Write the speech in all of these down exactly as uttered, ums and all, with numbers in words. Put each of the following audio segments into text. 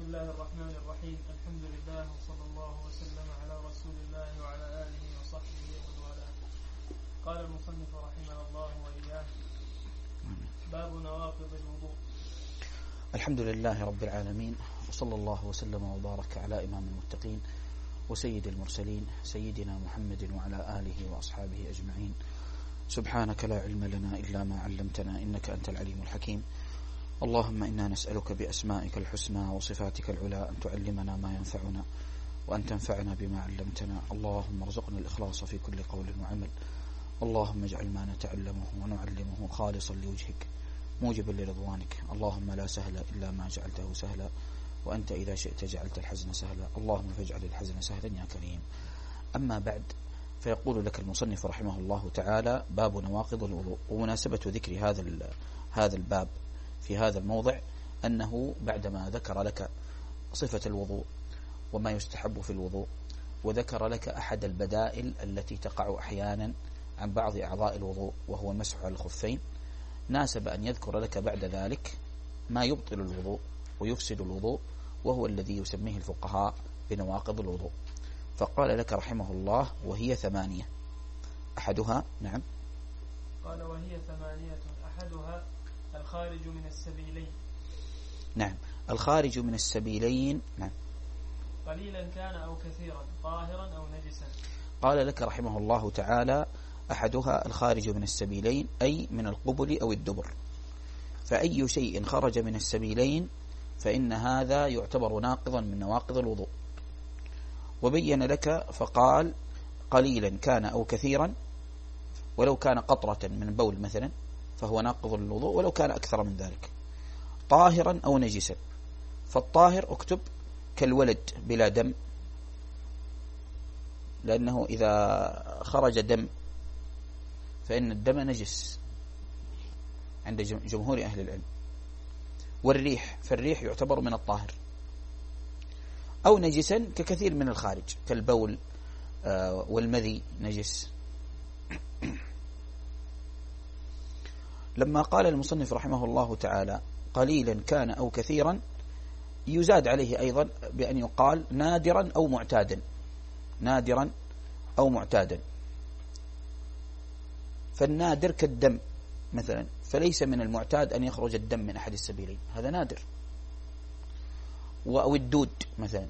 الله الرحمن الرحيم. الحمد لله وصلى الله وسلم على رسول الله وعلى آله وصحبه ومن والاه. قال المصنف رحمه الله وإياه: باب نواقض الوضوء. الحمد لله رب العالمين، وصلى الله وسلم وبارك على إمام المتقين وسيد المرسلين سيدنا محمد وعلى آله وأصحابه أجمعين. سبحانك لا علم لنا إلا ما علمتنا إنك أنت العليم الحكيم. اللهم إنا نسألك بأسمائك الحسنى وصفاتك العلى أن تعلمنا ما ينفعنا وأن تنفعنا بما علمتنا. اللهم ارزقنا الإخلاص في كل قول وعمل. اللهم اجعل ما نتعلمه ونعلمه خالصا لوجهك موجبا لرضوانك. اللهم لا سهل إلا ما جعلته سهلا، وأنت إذا شئت جعلت الحزن سهلا. اللهم فاجعل الحزن سهلا يا كريم. أما بعد، فيقول لك المصنف رحمه الله تعالى: باب نواقض الوضوء. ومناسبة ذكر هذا هذا الباب في هذا الموضع أنه بعدما ذكر لك صفة الوضوء وما يستحب في الوضوء، وذكر لك أحد البدائل التي تقع أحيانا عن بعض أعضاء الوضوء وهو المسح على الخفين، ناسب أن يذكر لك بعد ذلك ما يبطل الوضوء ويفسد الوضوء، وهو الذي يسميه الفقهاء بنواقض الوضوء. فقال لك رحمه الله: وهي ثمانية. أحدها نعم قال وهي ثمانية أحدها الخارج من السبيلين. نعم، الخارج من السبيلين. نعم، قليلا كان أو كثيرا، طاهرا أو نجسا. قال لك رحمه الله تعالى: أحدها الخارج من السبيلين، أي من القبل أو الدبر. فأي شيء خرج من السبيلين فإن هذا يعتبر ناقضا من نواقض الوضوء. وبين لك فقال: قليلا كان أو كثيرا، ولو كان قطرة من بول مثلا فهو ناقض للوضوء ولو كان أكثر من ذلك. طاهرا أو نجسا، فالطاهر اكتب كالولد بلا دم، لأنه إذا خرج دم فإن الدم نجس عند جمهور أهل العلم. والريح، فالريح يعتبر من الطاهر. أو نجسا ككثير من الخارج كالبول والمذي نجس. لما قال المصنف رحمه الله تعالى: قليلا كان أو كثيرا، يزاد عليه أيضا بأن يقال نادرا أو معتادا. نادرا أو معتادا، فالنادر كالدم مثلا، فليس من المعتاد أن يخرج الدم من أحد السبيلين، هذا نادر. أو الدود مثلا.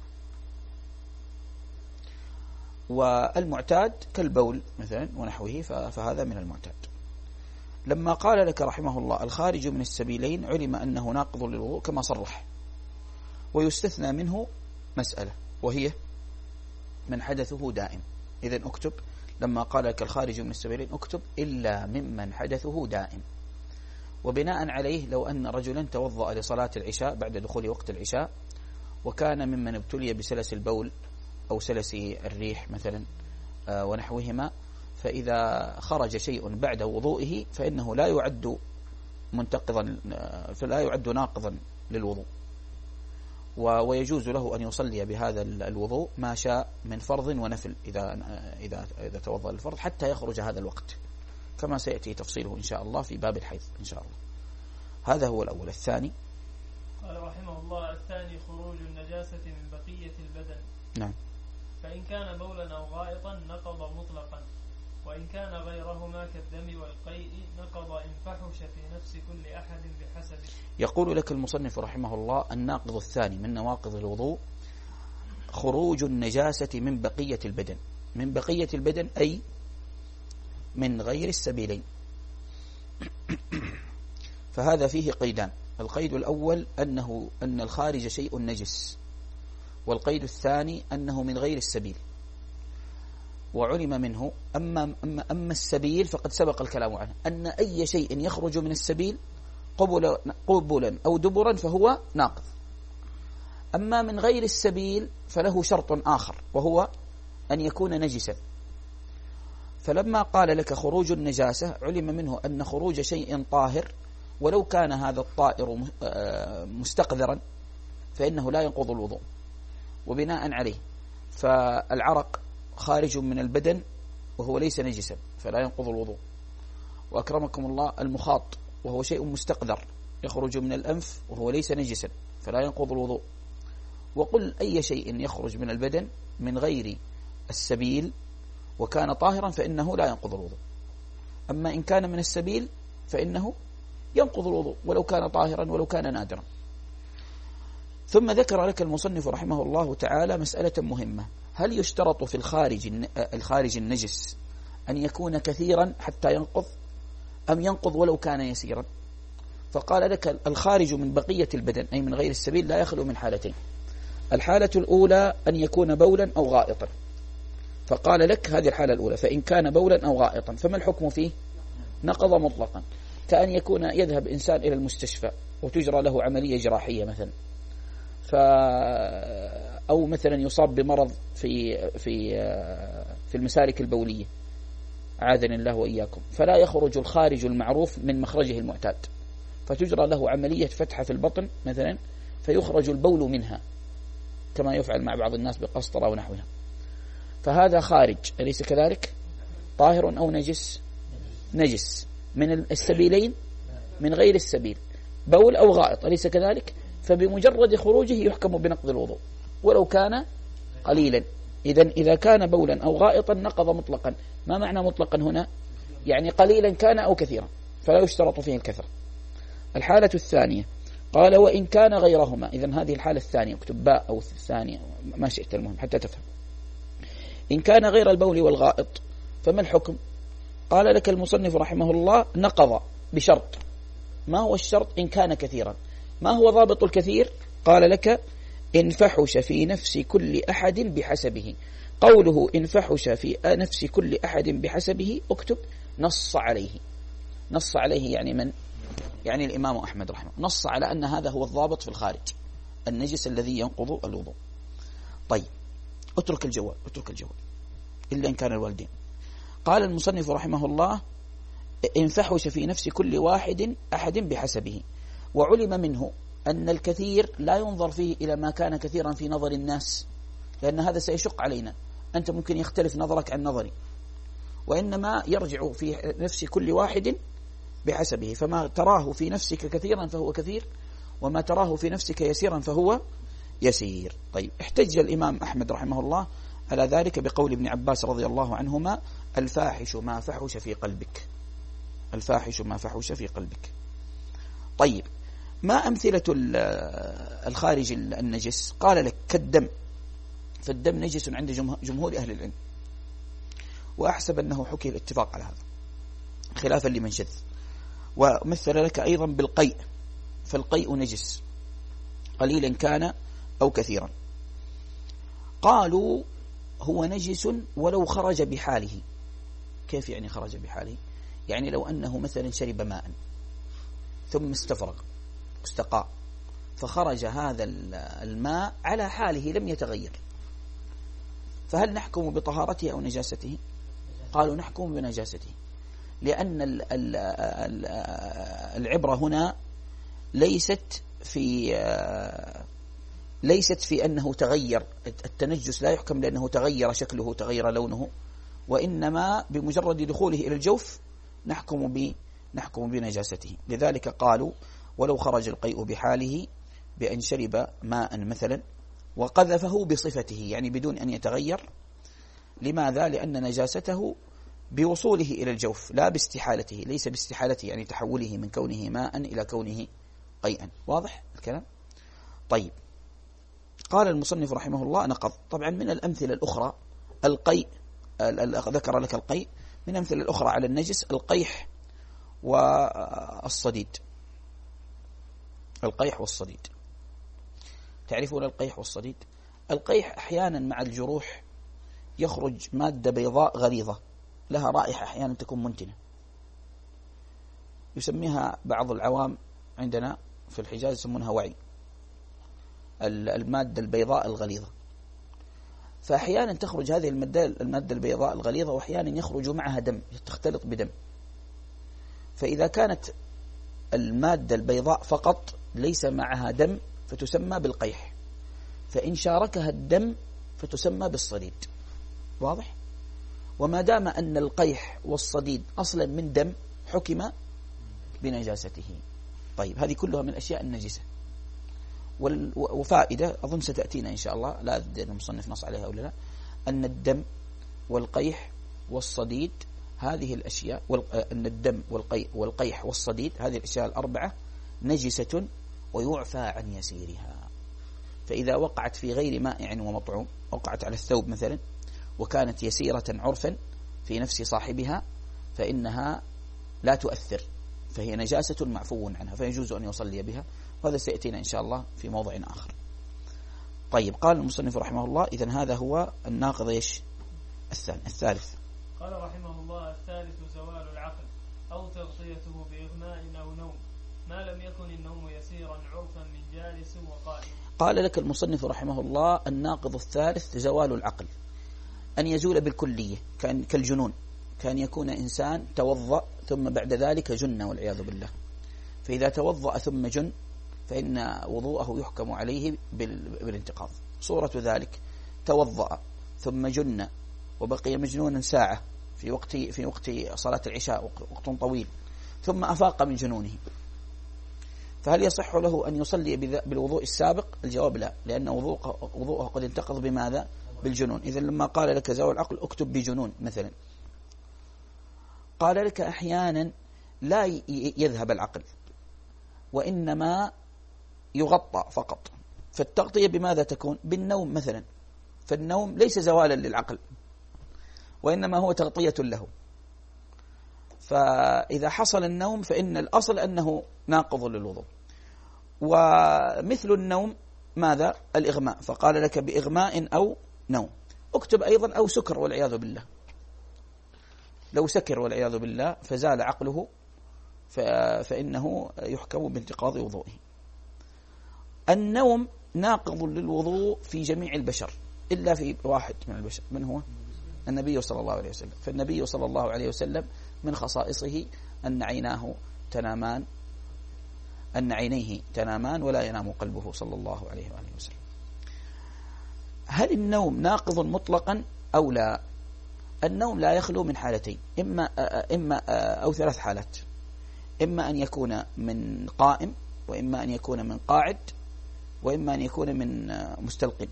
والمعتاد كالبول مثلا ونحوه، فهذا من المعتاد. لما قال لك رحمه الله الخارج من السبيلين، علم أنه ناقض للوضوء كما صرح، ويستثنى منه مسألة وهي من حدثه دائم. إذن اكتب لما قال لك الخارج من السبيلين اكتب إلا ممن حدثه دائم. وبناء عليه لو أن رجلا توضأ لصلاة العشاء بعد دخول وقت العشاء، وكان ممن ابتلي بسلس البول أو سلس الريح مثلا ونحوهما، فإذا خرج شيء بعد وضوئه فإنه لا يعد منتقضا، فلا يعد ناقضا للوضوء، ويجوز له أن يصلي بهذا الوضوء ما شاء من فرض ونفل إذا إذا إذا توضأ الفرض حتى يخرج هذا الوقت، كما سيأتي تفصيله إن شاء الله في باب الحيض إن شاء الله. هذا هو الأول. الثاني قال رحمه الله: الثاني خروج النجاسة من بقية البدن. نعم. فإن كان بولا أو غائطا نقض مطلقا، وإن كان غيرهما كالدم والقيء نقض إن فحش في نفس كل أحد بحسبه. يقول لك المصنف رحمه الله: الناقض الثاني من نواقض الوضوء خروج النجاسة من بقية البدن. من بقية البدن أي من غير السبيلين. فهذا فيه قيدان: القيد الأول أنه أن الخارج شيء نجس، والقيد الثاني أنه من غير السبيل. وعلم منه أما, أما, أما السبيل فقد سبق الكلام عنه، أن أي شيء يخرج من السبيل قبلا, قبلا أو دبرا فهو ناقض. أما من غير السبيل فله شرط آخر، وهو أن يكون نجسا. فلما قال لك خروج النجاسة علم منه أن خروج شيء طاهر ولو كان هذا الطائر مستقذرا فإنه لا ينقض الوضوء. وبناء عليه فالعرق خارج من البدن وهو ليس نجسا فلا ينقض الوضوء. وأكرمكم الله المخاط وهو شيء مستقذر يخرج من الأنف وهو ليس نجسا فلا ينقض الوضوء. وقل أي شيء يخرج من البدن من غير السبيل وكان طاهرا فإنه لا ينقض الوضوء. أما إن كان من السبيل فإنه ينقض الوضوء ولو كان طاهرا ولو كان نادرا. ثم ذكر لك المصنف رحمه الله تعالى مسألة مهمة: هل يشترط في الخارج الخارج النجس أن يكون كثيرا حتى ينقض أم ينقض ولو كان يسيرا؟ فقال لك الخارج من بقية البدن أي من غير السبيل لا يخلو من حالتين. الحالة الأولى أن يكون بولا أو غائطا، فقال لك هذه الحالة الأولى، فإن كان بولا أو غائطا فما الحكم فيه؟ نقض مطلقا. كأن يكون يذهب إنسان إلى المستشفى وتجرى له عملية جراحية مثلا، ف أو مثلا يصاب بمرض في في في المسالك البولية عاذنا الله وإياكم، فلا يخرج الخارج المعروف من مخرجه المعتاد، فتجرى له عملية فتحة في البطن مثلا فيخرج البول منها كما يفعل مع بعض الناس بقسطرة ونحوها، فهذا خارج أليس كذلك؟ طاهر أو نجس؟ نجس من السبيلين من غير السبيل، بول أو غائط أليس كذلك؟ فبمجرد خروجه يحكم بنقض الوضوء ولو كان قليلا. إذن إذا كان بولا أو غائطا نقض مطلقا. ما معنى مطلقا هنا؟ يعني قليلا كان أو كثيرا، فلا يشترط فيه الكثرة. الحالة الثانية قال وإن كان غيرهما، إذن هذه الحالة الثانية، اكتب باء أو الثانية ما شئت المهم حتى تفهم. إن كان غير البول والغائط فما الحكم؟ قال لك المصنف رحمه الله نقض بشرط. ما هو الشرط؟ إن كان كثيرا. ما هو ضابط الكثير؟ قال لك إن فحش في نفس كل أحد بحسبه. قوله إن فحش في نفس كل أحد بحسبه اكتب نص عليه. نص عليه يعني من؟ يعني الإمام أحمد رحمه نص على أن هذا هو الضابط في الخارج النجس الذي ينقض الوضوء. طيب اترك الجواب اترك الجواب إلا إن كان الوالدين. قال المصنف رحمه الله إن فحش في نفس كل واحد أحد بحسبه، وعلم منه أن الكثير لا ينظر فيه إلى ما كان كثيرا في نظر الناس، لأن هذا سيشق علينا، أنت ممكن يختلف نظرك عن نظري، وإنما يرجع في نفس كل واحد بحسبه، فما تراه في نفسك كثيرا فهو كثير، وما تراه في نفسك يسيرا فهو يسير. طيب احتج الإمام أحمد رحمه الله على ذلك بقول ابن عباس رضي الله عنهما الفاحش ما فحش في قلبك. الفاحش ما فحش في قلبك. طيب ما أمثلة الخارج النجس؟ قال لك كالدم، فالدم نجس عند جمهور أهل العلم، وأحسب أنه حكي الاتفاق على هذا خلافا لمن شذ. ومثل لك أيضا بالقيء، فالقيء نجس قليلا كان أو كثيرا. قالوا هو نجس ولو خرج بحاله. كيف يعني خرج بحاله؟ يعني لو أنه مثلا شرب ماء ثم استفرغ استقاء فخرج هذا الماء على حاله لم يتغير، فهل نحكم بطهارته أو نجاسته؟ قالوا نحكم بنجاسته، لأن العبرة هنا ليست في ليست في أنه تغير. التنجس لا يحكم لأنه تغير شكله تغير لونه، وإنما بمجرد دخوله إلى الجوف نحكم ب نحكم بنجاسته. لذلك قالوا ولو خرج القيء بحاله بأن شرب ماء مثلا وقذفه بصفته، يعني بدون أن يتغير. لماذا؟ لأن نجاسته بوصوله إلى الجوف لا باستحالته، ليس باستحالته يعني تحوله من كونه ماء إلى كونه قيئا. واضح الكلام؟ طيب قال المصنف رحمه الله نقض. طبعا من الأمثلة الأخرى القيء، ذكر لك القيء. من الأمثلة الأخرى على النجس القيح والصديد. القيح والصديد، تعرفون القيح والصديد؟ القيح أحيانا مع الجروح يخرج مادة بيضاء غليظة لها رائحة أحيانا تكون منتنة، يسميها بعض العوام عندنا في الحجاز يسمونها وعي، المادة البيضاء الغليظة. فأحيانا تخرج هذه المادة المادة البيضاء الغليظة، وأحيانا يخرج معها دم، تختلط بدم. فإذا كانت المادة البيضاء فقط ليس معها دم فتسمى بالقيح، فإن شاركها الدم فتسمى بالصديد. واضح؟ وما دام أن القيح والصديد أصلا من دم حكم بنجاسته. طيب هذه كلها من الأشياء النجسة. وفائدة أظن ستأتينا إن شاء الله، لا أدري المصنف نص عليها ولا لا، أن الدم والقيح والصديد هذه الأشياء، أن الدم والقيح والقيح والصديد هذه الأشياء الأربعة نجسة ويعفى عن يسيرها. فإذا وقعت في غير مائع ومطعوم، وقعت على الثوب مثلا وكانت يسيرة عرفا في نفس صاحبها فإنها لا تؤثر، فهي نجاسة معفو عنها، فيجوز أن يصلي بها، وهذا سيأتينا إن شاء الله في موضع آخر. طيب، قال المصنف رحمه الله: إذن هذا هو الناقض إيش الثاني الثالث. قال رحمه الله: الثالث زوال العقل أو تغطيته بإغماء أو نوم، ما لم يكن النوم يسيرا عرفا من جالس وقائم. قال لك المصنف رحمه الله: الناقض الثالث زوال العقل، أن يزول بالكلية، كان كالجنون، كان يكون إنسان توضأ ثم بعد ذلك جن والعياذ بالله، فإذا توضأ ثم جن فإن وضوءه يحكم عليه بالانتقاض. صورة ذلك: توضأ ثم جن وبقي مجنونا ساعة في وقت في وقت صلاة العشاء، وقت طويل، ثم أفاق من جنونه، فهل يصح له أن يصلي بالوضوء السابق؟ الجواب لا، لأن وضوءه قد انتقض بماذا؟ بالجنون. إذن لما قال لك زوال العقل اكتب بجنون مثلا. قال لك: أحيانا لا يذهب العقل وإنما يغطى فقط، فالتغطية بماذا تكون؟ بالنوم مثلا، فالنوم ليس زوالا للعقل وإنما هو تغطية له، فإذا حصل النوم فإن الأصل أنه ناقض للوضوء. ومثل النوم ماذا؟ الإغماء، فقال لك بإغماء أو نوم. اكتب أيضا أو سكر والعياذ بالله، لو سكر والعياذ بالله فزال عقله فإنه يحكم بانتقاض وضوئه. النوم ناقض للوضوء في جميع البشر إلا في واحد من البشر، من هو؟ النبي صلى الله عليه وسلم. فالنبي صلى الله عليه وسلم من خصائصه أن عيناه تنامان، أن عينيه تنامان ولا ينام قلبه صلى الله عليه وآله وسلم. هل النوم ناقض مطلقا أو لا؟ النوم لا يخلو من حالتين، إما إما أو ثلاث حالات، إما أن يكون من قائم، وإما أن يكون من قاعد، وإما أن يكون من مستلقٍ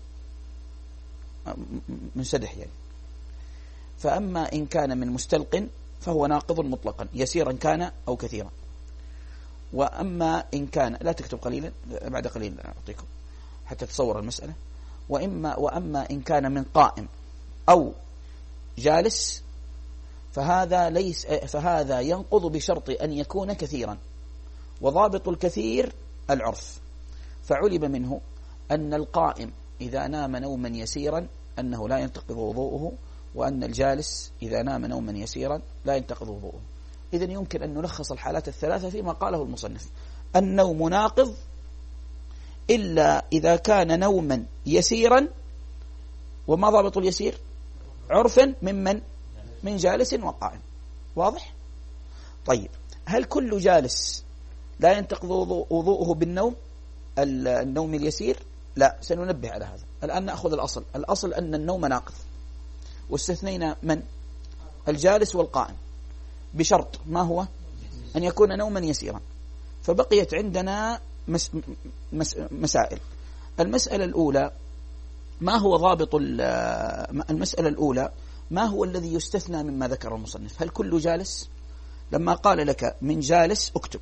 من سدح يعني. فأما إن كان من مستلقٍ فهو ناقض مطلقا يسيرا كان أو كثيرا. وأما إن كان، لا تكتب قليلا، بعد قليل أعطيكم حتى تصور المسألة. وإما وأما إن كان من قائم أو جالس فهذا ليس فهذا ينقض بشرط أن يكون كثيرا، وضابط الكثير العرف. فعلم منه أن القائم إذا نام نوما يسيرا أنه لا ينتقض وضوءه، وأن الجالس إذا نام نوما يسيرا لا ينتقض وضوءه. إذن يمكن أن نلخص الحالات الثلاثة فيما قاله المصنف: النوم ناقض إلا إذا كان نوما يسيرا، وما ضابط اليسير؟ عرفا ممن؟ من جالس وقائم. واضح؟ طيب، هل كل جالس لا ينتقض وضوءه بالنوم النوم اليسير؟ لا، سننبه على هذا. الآن نأخذ الأصل. الأصل أن النوم ناقض، واستثنينا من؟ الجالس والقائم، بشرط ما هو؟ أن يكون نوما يسيرا. فبقيت عندنا مس مس مسائل. المسألة الأولى: ما هو ضابط المسألة الأولى ما هو الذي يستثنى مما ذكر المصنف؟ هل كل جالس؟ لما قال لك من جالس اكتب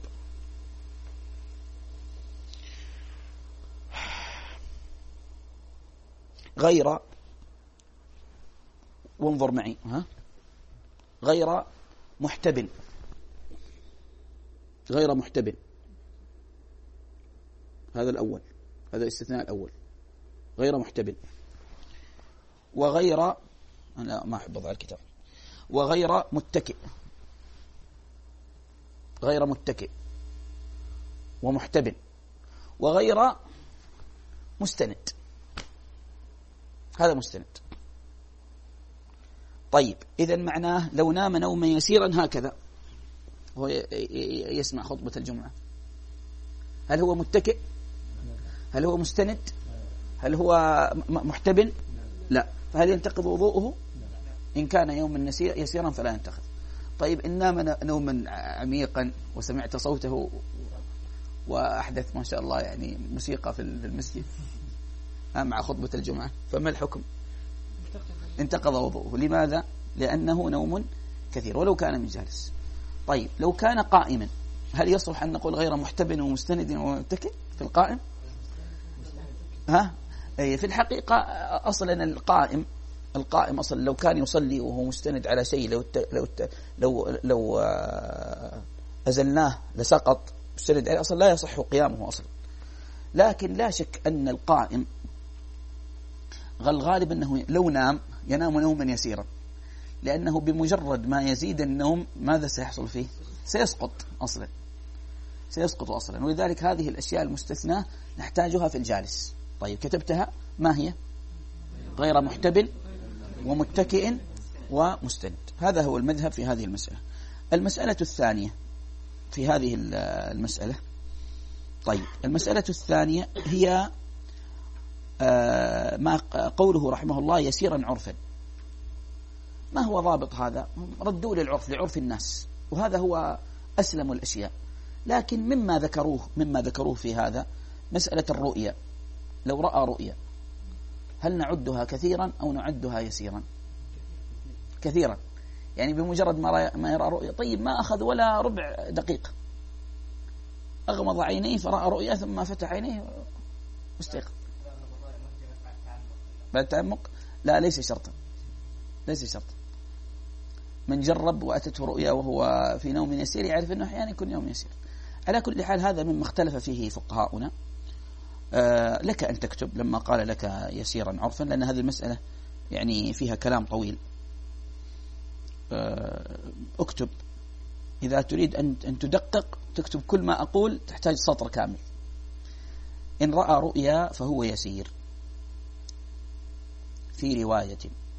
غير، وانظر معي، ها، غير محتبل، غير محتبل، هذا الأول، هذا الاستثناء الأول، غير محتبل. وغير، أنا ما أحب أضع الكتاب، وغير متكئ، غير متكئ ومحتبل، وغير مستند، هذا مستند. طيب، إذن معناه لو نام نوما يسيرا هكذا هو يسمع خطبة الجمعة، هل هو متكئ؟ هل هو مستند؟ هل هو محتبل؟ لا. فهل ينتقض وضوءه؟ إن كان يوما يسيرا فلا ينتقض. طيب، إن نام نوما عميقا وسمعت صوته وأحدث ما شاء الله يعني موسيقى في المسجد مع خطبة الجمعة، فما الحكم؟ انتقض وضوءه. لماذا؟ لأنه نوم كثير ولو كان من جالس. طيب لو كان قائما هل يصلح أن نقول غير محتب ومستند ومتكئ في القائم؟ ها؟ في الحقيقة أصلا القائم القائم أصلا لو كان يصلي وهو مستند على شيء لو لو لو لو أزلناه لسقط مستند عليه أصلا لا يصح قيامه أصلا. لكن لا شك أن القائم الغالب أنه لو نام ينام نوما يسيرا، لأنه بمجرد ما يزيد النوم ماذا سيحصل فيه؟ سيسقط أصلا سيسقط أصلا ولذلك هذه الأشياء المستثناة نحتاجها في الجالس. طيب كتبتها، ما هي؟ غير محتبل ومتكئ ومستند. هذا هو المذهب في هذه المسألة. المسألة الثانية في هذه المسألة، طيب المسألة الثانية هي ما قوله رحمه الله يسيرا عرفا. ما هو ضابط هذا؟ ردوا للعرف لعرف الناس، وهذا هو أسلم الأشياء. لكن مما ذكروه مما ذكروه في هذا مسألة الرؤية. لو رأى رؤية هل نعدها كثيرا أو نعدها يسيرا؟ كثيرا، يعني بمجرد ما يرى رؤية. طيب ما أخذ ولا ربع دقيقة، أغمض عينيه فرأى رؤية ثم فتح عينيه واستيقظ بعد تعمق. لا ليس شرطا ليس شرطا. من جرب وأتته رؤيا وهو في نوم يسير يعرف أنه أحيانا يكون يوم يسير. على كل حال هذا مما اختلف فيه فقهاؤنا. آه لك أن تكتب لما قال لك يسيرا عرفا، لأن هذه المسألة يعني فيها كلام طويل. آه اكتب إذا تريد أن أن تدقق تكتب كل ما أقول، تحتاج سطر كامل. إن رأى رؤيا فهو يسير. في رواية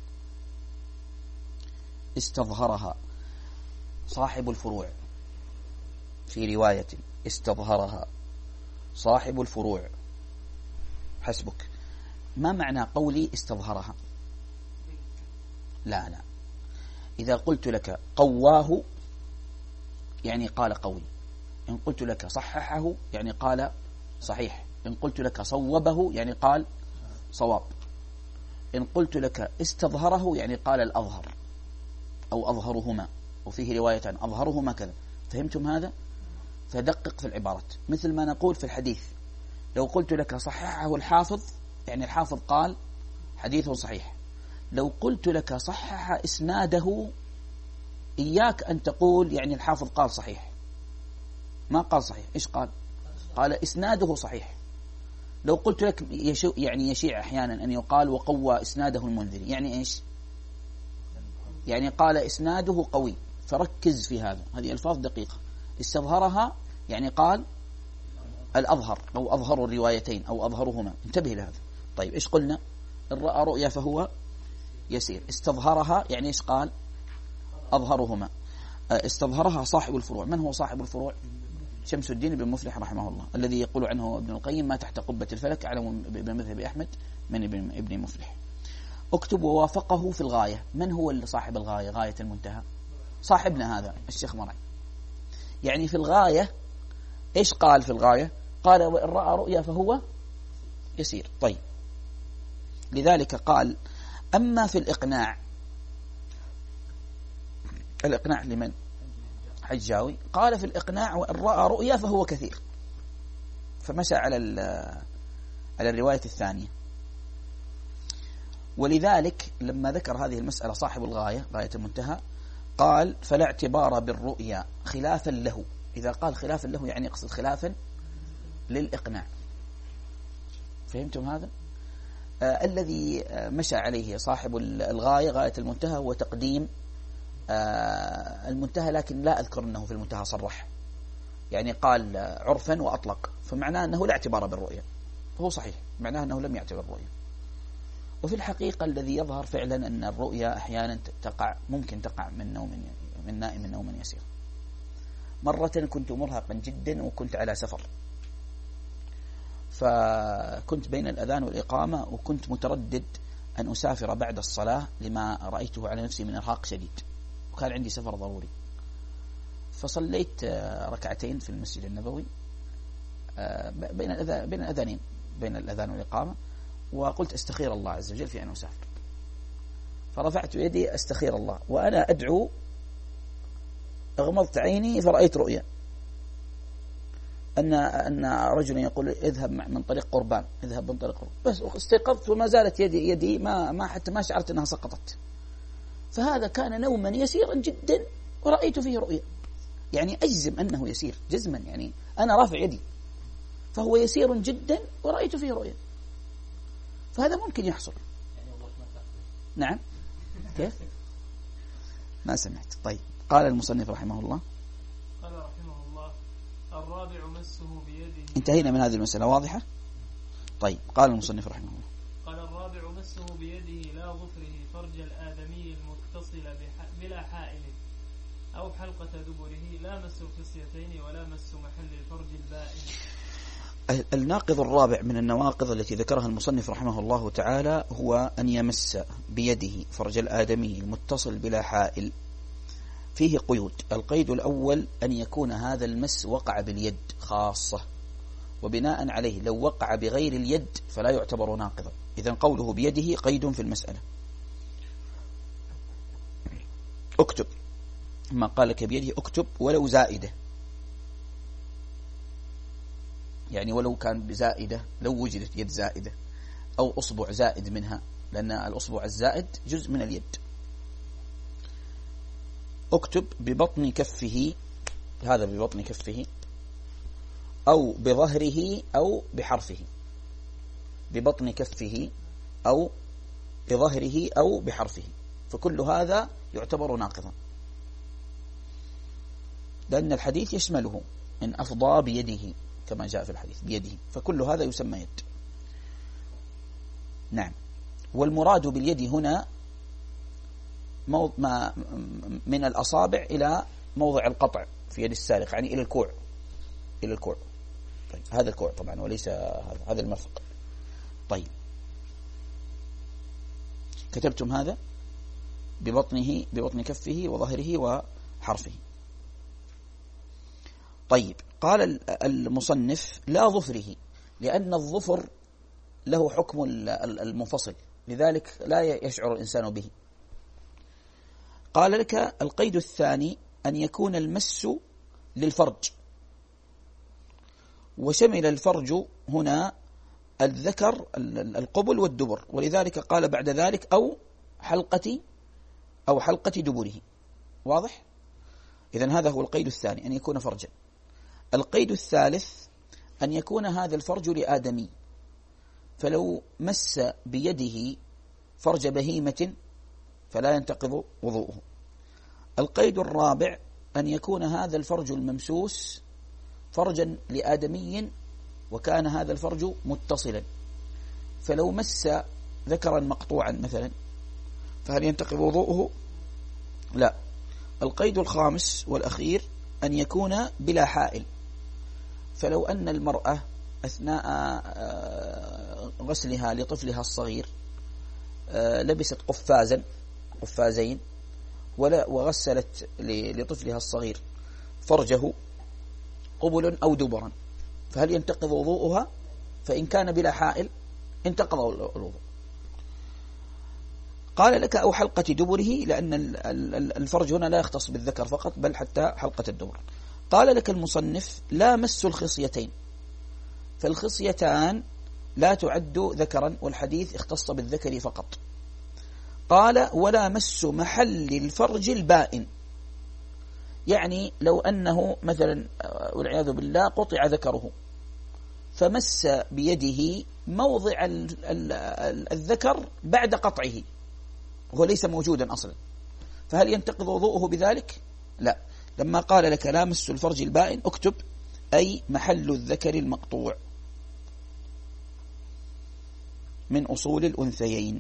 استظهرها صاحب الفروع، في رواية استظهرها صاحب الفروع. حسبك. ما معنى قولي استظهرها؟ لا لا إذا قلت لك قواه يعني قال قوي، إن قلت لك صححه يعني قال صحيح، إن قلت لك صوبه يعني قال صواب، إن قلت لك استظهره يعني قال الأظهر أو أظهرهما، وفيه رواية عن أظهرهما كذا. فهمتم هذا؟ فدقق في العبارات. مثل ما نقول في الحديث لو قلت لك صححه الحافظ يعني الحافظ قال حديثه صحيح. لو قلت لك صحح إسناده إياك أن تقول يعني الحافظ قال صحيح، ما قال صحيح. إيش قال؟ قال إسناده صحيح. لو قلت لك يشو يعني يشيع أحيانا أن يقال وقوى إسناده المنذري، يعني إيش؟ يعني قال إسناده قوي. فركز في هذا، هذه ألفاظ دقيقة. استظهرها يعني قال الأظهر أو أظهر الروايتين أو أظهرهما. انتبه لهذا. طيب إيش قلنا؟ إن رأى رؤيا فهو يسير. استظهرها يعني إيش قال؟ أظهرهما. استظهرها صاحب الفروع. من هو صاحب الفروع؟ شمس الدين بن مفلح رحمه الله، الذي يقول عنه ابن القيم ما تحت قبة الفلك أعلم بمذهب أحمد من ابن مفلح. اكتب ووافقه في الغاية. من هو صاحب الغاية؟ غاية المنتهى صاحبنا هذا الشيخ مرعي. يعني في الغاية إيش قال في الغاية؟ قال وإن رأى رؤيا فهو يسير. طيب لذلك قال أما في الإقناع، الإقناع لمن؟ حجاوي. قال في الإقناع وإن رأى رؤيا فهو كثير، فمشى على على الرواية الثانية. ولذلك لما ذكر هذه المسألة صاحب الغاية غاية المنتهى قال فلا اعتبار بالرؤيا خلافا له. إذا قال خلافا له يعني يقصد خلافا للإقناع. فهمتم هذا؟ آه الذي آه مشى عليه صاحب الغاية غاية المنتهى هو تقديم آه المنتهى، لكن لا أذكر أنه في المنتهى صرح، يعني قال آه عرفا وأطلق، فمعناه أنه لا اعتبار بالرؤيا، فهو صحيح معناه أنه لم يعتبر الرؤيا. وفي الحقيقة الذي يظهر فعلا أن الرؤيا أحيانا تقع ممكن تقع من نوم من نائم نوما يسير. مرة كنت مرهقا جدا وكنت على سفر، فكنت بين الأذان والإقامة وكنت متردد أن أسافر بعد الصلاة لما رأيته على نفسي من إرهاق شديد، وكان عندي سفر ضروري. فصليت ركعتين في المسجد النبوي بين الأذان بين الأذانين بين الأذان والإقامة، وقلت استخير الله عز وجل في أن أسافر، فرفعت يدي استخير الله وأنا أدعو، أغمضت عيني فرأيت رؤيا أن أن رجل يقول اذهب من طريق قربان، اذهب من طريق قربان، بس استيقظت وما زالت يدي يدي ما ما حتى ما شعرت أنها سقطت. فهذا كان نوما يسيرا جدا ورأيت فيه رؤيا، يعني أجزم أنه يسير جزما، يعني أنا رافع يدي فهو يسير جدا ورأيت فيه رؤيا، فهذا ممكن يحصل. نعم كيف؟ ما سمعت. طيب قال المصنف رحمه الله قال رحمه الله الرابع مسه بيده. انتهينا من هذه المسألة واضحة؟ طيب قال المصنف رحمه الله قال الرابع مسه بيده لا ظفره فرج الآدمي المتصل بلا حائل أو حلقة دبره، لا مس الخصيتين ولا مس محل الفرج البائن. الناقض الرابع من النواقض التي ذكرها المصنف رحمه الله تعالى هو أن يمس بيده فرج الآدمي المتصل بلا حائل. فيه قيود. القيد الأول أن يكون هذا المس وقع باليد خاصة، وبناء عليه لو وقع بغير اليد فلا يعتبر ناقضا. إذن قوله بيده قيد في المسألة. اكتب ما قال لك بيده، اكتب ولو زائدة، يعني ولو كان بزائدة، لو وجدت يد زائدة أو أصبع زائد منها، لأن الأصبع الزائد جزء من اليد. اكتب ببطن كفه، هذا ببطن كفه أو بظهره أو بحرفه، ببطن كفه أو بظهره أو بحرفه، فكل هذا يعتبر ناقضا، لأن الحديث يشمله إن أفضى بيده كما جاء في الحديث بيده، فكل هذا يسمى يد. نعم. والمراد باليد هنا ما من الأصابع إلى موضع القطع في يد السارق، يعني إلى الكوع، إلى الكوع. طيب هذا الكوع طبعا وليس هذا هذا المرفق. طيب كتبتم هذا ببطنه، ببطن كفه وظهره وحرفه. طيب قال المصنف لا ظفره، لأن الظفر له حكم المنفصل، لذلك لا يشعر الإنسان به. قال لك القيد الثاني أن يكون المس للفرج، وشمل الفرج هنا الذكر القبل والدبر، ولذلك قال بعد ذلك أو حلقة أو حلقة دبره. واضح؟ إذن هذا هو القيد الثاني، أن يكون فرجا. القيد الثالث أن يكون هذا الفرج لآدمي، فلو مس بيده فرج بهيمة فلا ينتقض وضوءه. القيد الرابع أن يكون هذا الفرج الممسوس فرجا لآدمي وكان هذا الفرج متصلا، فلو مس ذكرا مقطوعا مثلا فهل ينتقض وضوءه؟ لا. القيد الخامس والأخير أن يكون بلا حائل، فلو أن المرأة أثناء غسلها لطفلها الصغير لبست قفازا قفازين وغسلت لطفلها الصغير فرجه قبل أو دبرا، فهل ينتقض وضوءها؟ فإن كان بلا حائل انتقض الوضوء. قال لك أو حلقة دبره، لأن الفرج هنا لا يختص بالذكر فقط بل حتى حلقة الدبر. قال لك المصنف لا مس الخصيتين، فالخصيتان لا تعد ذكرا والحديث اختص بالذكر فقط. قال ولا مس محل الفرج البائن، يعني لو أنه مثلا والعياذ بالله قطع ذكره فمس بيده موضع الذكر بعد قطعه وهو ليس موجودا أصلا، فهل ينتقض وضوءه بذلك؟ لا. لما قال لك لا مس الفرج البائن اكتب أي محل الذكر المقطوع من أصول الأنثيين.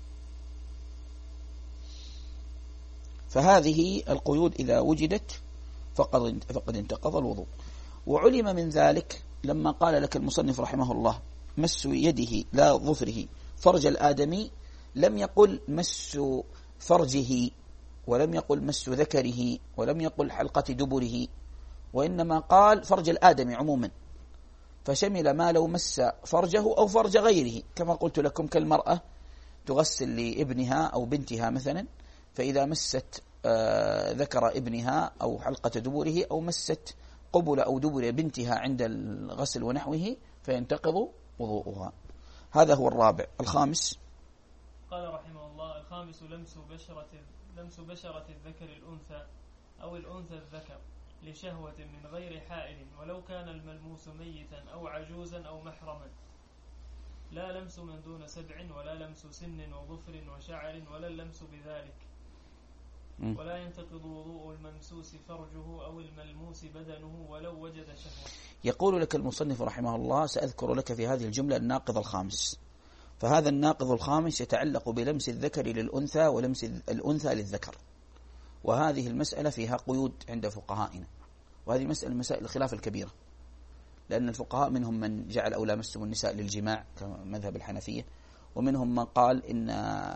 فهذه القيود إذا وجدت فقد فقد انتقض الوضوء. وعلم من ذلك لما قال لك المصنف رحمه الله مس يده لا ظفره فرج الآدمي، لم يقل مس فرجه ولم يقل مس ذكره ولم يقل حلقة دبره، وإنما قال فرج الآدمي عموما، فشمل ما لو مس فرجه أو فرج غيره، كما قلت لكم كالمرأة تغسل لابنها أو بنتها مثلا، فإذا مست ذكر ابنها أو حلقة دبره أو مست قبل أو دبر بنتها عند الغسل ونحوه فينتقض وضوءها. هذا هو الرابع. الخامس قال رحمه الله: الخامس لمس بشرة لمس بشرة الذكر الأنثى أو الأنثى الذكر لشهوة من غير حائل، ولو كان الملموس ميتا أو عجوزا أو محرما، لا لمس من دون سبع ولا لمس سن وظفر وشعر ولا اللمس بذلك، ولا ينتقض وضوء الممسوس فرجه أو الملموس بدنه ولو وجد شهوة. يقول لك المصنف رحمه الله: سأذكر لك في هذه الجملة الناقض الخامس. فهذا الناقض الخامس يتعلق بلمس الذكر للأنثى ولمس الأنثى للذكر، وهذه المسألة فيها قيود عند فقهائنا، وهذه مسألة مسائل الخلاف الكبيرة، لأن الفقهاء منهم من جعل أو لامستم النساء للجماع كما مذهب الحنفية، ومنهم من قال إن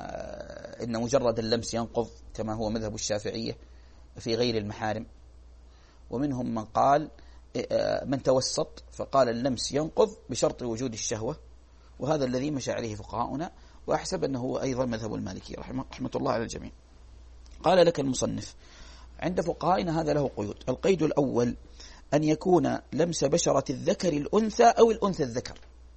إن مجرد اللمس ينقض كما هو مذهب الشافعية في غير المحارم، ومنهم من قال من توسط فقال اللمس ينقض بشرط وجود الشهوة، وهذا الذي مشى عليه فقهاؤنا، وأحسب أنه هو أيضا مذهب المالكي رحمة الله على الجميع. قال لك المصنف: عند فقهائنا هذا له قيود. القيد الأول أن يكون لمس بشرة الذكر الأنثى أو الأنثى الذكر،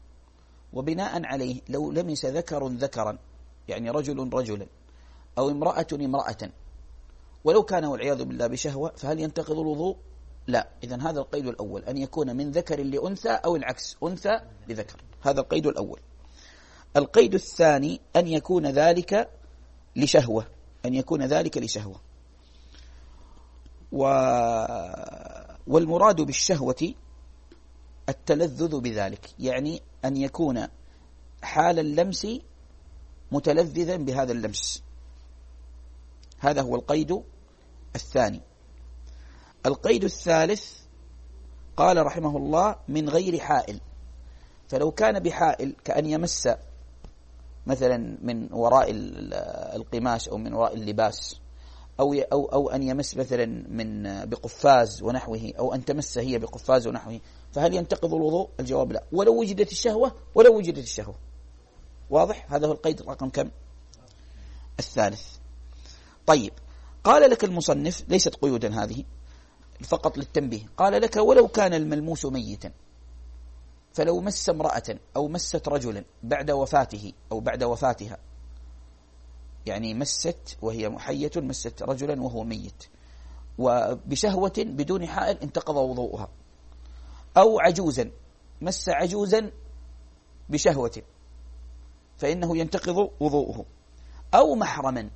وبناء عليه لو لمس ذكر ذكرا يعني رجل رجلا أو امرأة امرأة ولو كان والعياذ بالله بشهوة، فهل ينتقض الوضوء؟ لا. إذن هذا القيد الأول، أن يكون من ذكر لأنثى أو العكس، أنثى لذكر. هذا القيد الأول. القيد الثاني أن يكون ذلك لشهوة، أن يكون ذلك لشهوة. و... والمراد بالشهوة التلذذ بذلك، يعني أن يكون حال اللمس متلذذا بهذا اللمس. هذا هو القيد الثاني. القيد الثالث قال رحمه الله: من غير حائل، فلو كان بحائل كأن يمس مثلا من وراء القماش أو من وراء اللباس، أو أو أو أن يمس مثلا من بقفاز ونحوه، أو أن تمس هي بقفاز ونحوه، فهل ينتقض الوضوء؟ الجواب لا، ولو وجدت الشهوة ولو وجدت الشهوة. واضح؟ هذا هو القيد رقم كم؟ الثالث. طيب، قال لك المصنف: ليست قيودا هذه، فقط للتنبيه. قال لك: ولو كان الملموس ميتا، فلو مس امرأة أو مست رجلا بعد وفاته أو بعد وفاتها، يعني مست وهي محية، مست رجلا وهو ميت وبشهوة بدون حائل، انتقض وضوءها. أو عجوزا، مس عجوزا بشهوة فإنه ينتقض وضوءه. أو محرما،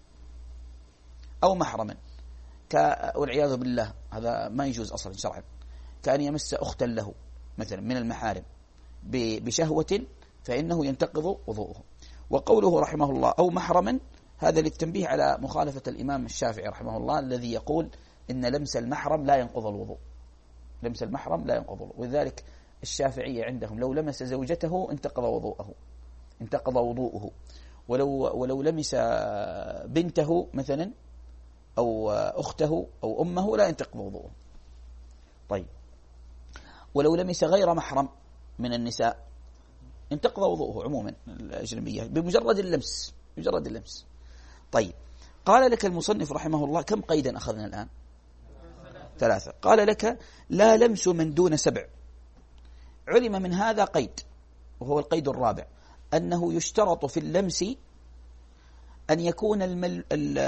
أو محرما والعياذ بالله، هذا ما يجوز أصلا شرعا، كأن يمس أختا له مثلا من المحارم بشهوة فإنه ينتقض وضوءه. وقوله رحمه الله أو محرما، هذا للتنبيه على مخالفة الإمام الشافعي رحمه الله الذي يقول إن لمس المحرم لا ينقض الوضوء، لمس المحرم لا ينقض الوضوء. ولذلك الشافعية عندهم لو لمس زوجته انتقض وضوءه، انتقض وضوءه، ولو ولو لمس بنته مثلا أو أخته أو أمه لا ينتقض وضوءه. طيب، ولو لمس غير محرم من النساء انتقض وضوءه عموما الأجنبية بمجرد اللمس، مجرد اللمس. طيب، قال لك المصنف رحمه الله: كم قيدا أخذنا الآن؟ ثلاثة. قال لك: لا لمس من دون سبع. علم من هذا قيد، وهو القيد الرابع، أنه يشترط في اللمس أن يكون المل...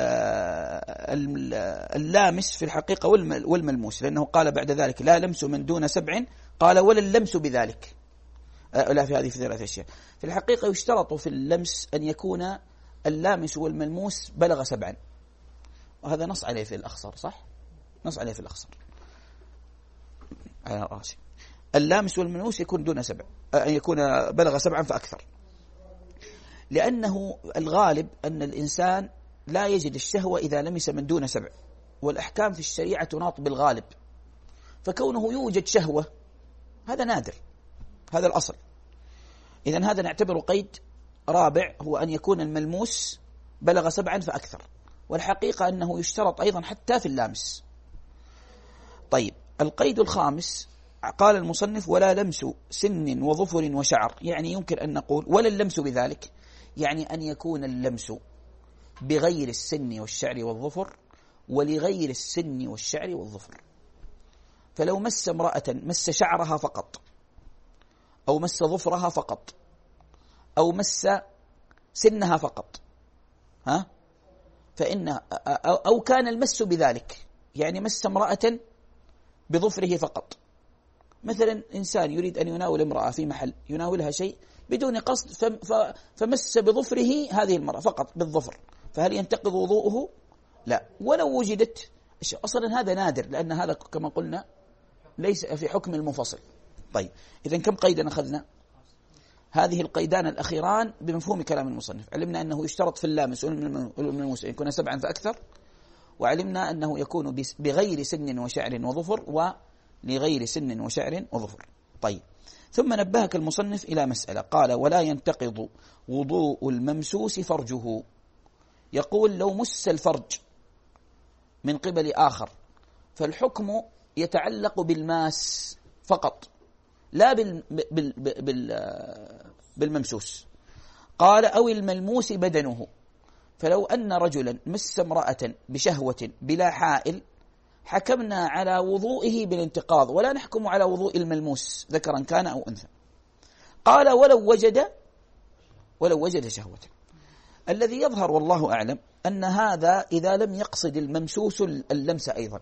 اللامس في الحقيقة والملموس، لأنه قال بعد ذلك: لا لمس من دون سبع، قال ولا اللمس بذلك. لا، في هذه في ثلاث أشياء. في الحقيقة يشترط في اللمس أن يكون اللامس والملموس بلغ سبعا، وهذا نص عليه في الأخصر، صح؟ نص عليه في الأخصر على رأسي. اللامس والملموس يكون دون سبع، أن يكون بلغ سبعا فأكثر، لأنه الغالب أن الإنسان لا يجد الشهوة إذا لمس من دون سبع، والأحكام في الشريعة تناط بالغالب، فكونه يوجد شهوة هذا نادر، هذا الأصل. إذن هذا نعتبر قيد رابع، هو أن يكون الملموس بلغ سبعا فأكثر، والحقيقة أنه يشترط أيضا حتى في اللامس. طيب، القيد الخامس قال المصنف ولا لمس سن وظفر وشعر، يعني يمكن أن نقول ولا اللمس بذلك، يعني أن يكون اللمس بغير السن والشعر والظفر ولغير السن والشعر والظفر. فلو مس امرأة مس شعرها فقط أو مس ظفرها فقط أو مس سنها فقط، ها، فإن أو كان المس بذلك، يعني مس امرأة بظفره فقط، مثلا إنسان يريد أن يناول امرأة في محل يناولها شيء بدون قصد فمس بظفره هذه المرأة فقط بالظفر، فهل ينتقض وضوءه؟ لا، ولو وجدت. أصلا هذا نادر، لأن هذا كما قلنا ليس في حكم المنفصل. طيب إذن كم قيدا أخذنا؟ هذه القيدان الأخيران بمفهوم كلام المصنف. علمنا أنه يشترط في اللامس والملموس أن يكون سبعا فأكثر، وعلمنا أنه يكون بغير سن وشعر وظفر ولغير سن وشعر وظفر. طيب ثم نبهك المصنف إلى مسألة، قال ولا ينتقض وضوء الممسوس فرجه. يقول لو مس الفرج من قبل آخر فالحكم يتعلق بالماس فقط لا بال بال بال بالممسوس. قال أو الملموس بدنه، فلو أن رجلا مس امرأة بشهوة بلا حائل حكمنا على وضوئه بالانتقاض ولا نحكم على وضوء الملموس ذكرا كان أو أنثى. قال ولو وجد ولو وجد شهوة. الذي يظهر والله أعلم أن هذا إذا لم يقصد الممسوس اللمس أيضا.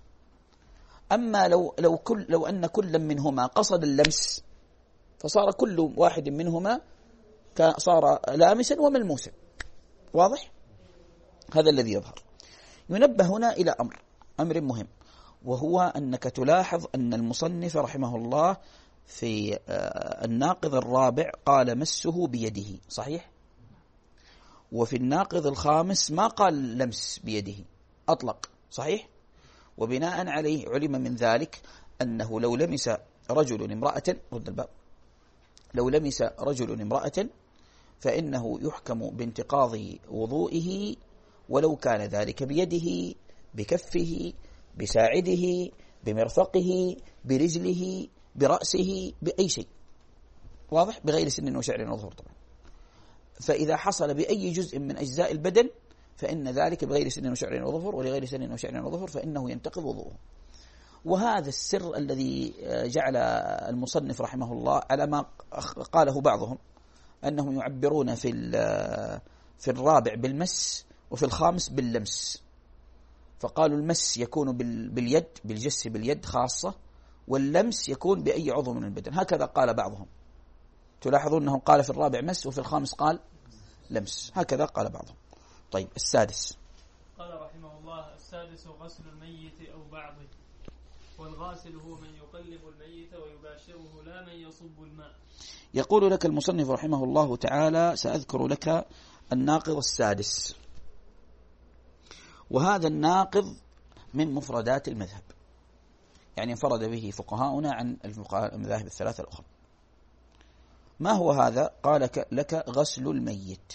أما لو لو كل لو أن كل منهما قصد اللمس فصار كل واحد منهما صار لامسا وملموسا. واضح؟ هذا الذي يظهر. ينبه هنا إلى أمر أمر مهم، وهو أنك تلاحظ أن المصنف رحمه الله في الناقض الرابع قال مسه بيده، صحيح؟ وفي الناقض الخامس ما قال لمس بيده، أطلق، صحيح؟ وبناء عليه علم من ذلك أنه لو لمس رجل امرأة، رد الباب، لو لمس رجل امرأة فإنه يحكم بانتقاض وضوئه ولو كان ذلك بيده، بكفه، بساعده، بمرفقه، برجله، برأسه، بأي شيء. واضح؟ بغير سن وشعر وظفر طبعا. فإذا حصل بأي جزء من أجزاء البدن فإن ذلك بغير سن وشعر وظفر، ولغير سن وشعر وظفر فإنه ينتقض وضوءه. وهذا السر الذي جعل المصنف رحمه الله على ما قاله بعضهم أنهم يعبرون في في الرابع بالمس وفي الخامس باللمس، فقالوا المس يكون باليد بالجس باليد خاصة، واللمس يكون بأي عضو من البدن، هكذا قال بعضهم. تلاحظون أنه قال في الرابع مس وفي الخامس قال لمس، هكذا قال بعضهم. طيب السادس، قال رحمه الله السادس غسل الميت أو بعضه، والغاسل هو من يقلب الميت ويباشره لا من يصب الماء. يقول لك المصنف رحمه الله تعالى سأذكر لك الناقض السادس، وهذا الناقض من مفردات المذهب، يعني انفرد به فقهاؤنا عن الفقهاء المذاهب الثلاثة الأخرى. ما هو هذا؟ قال لك غسل الميت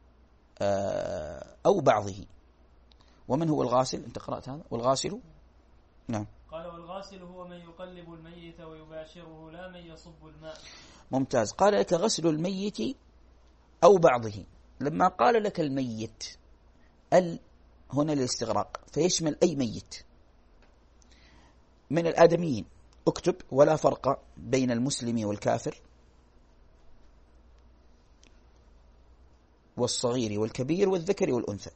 أو بعضه. ومن هو الغاسل؟ أنت قرأت هذا؟ والغاسل؟ نعم. قال والغاسل هو من يقلب الميت ويباشره لا من يصب الماء. ممتاز. قال لك غسل الميت أو بعضه. لما قال لك الميت ال هنا للاستغراق، فيشمل أي ميت من الآدميين. اكتب ولا فرق بين المسلم والكافر والصغير والكبير والذكر والأنثى.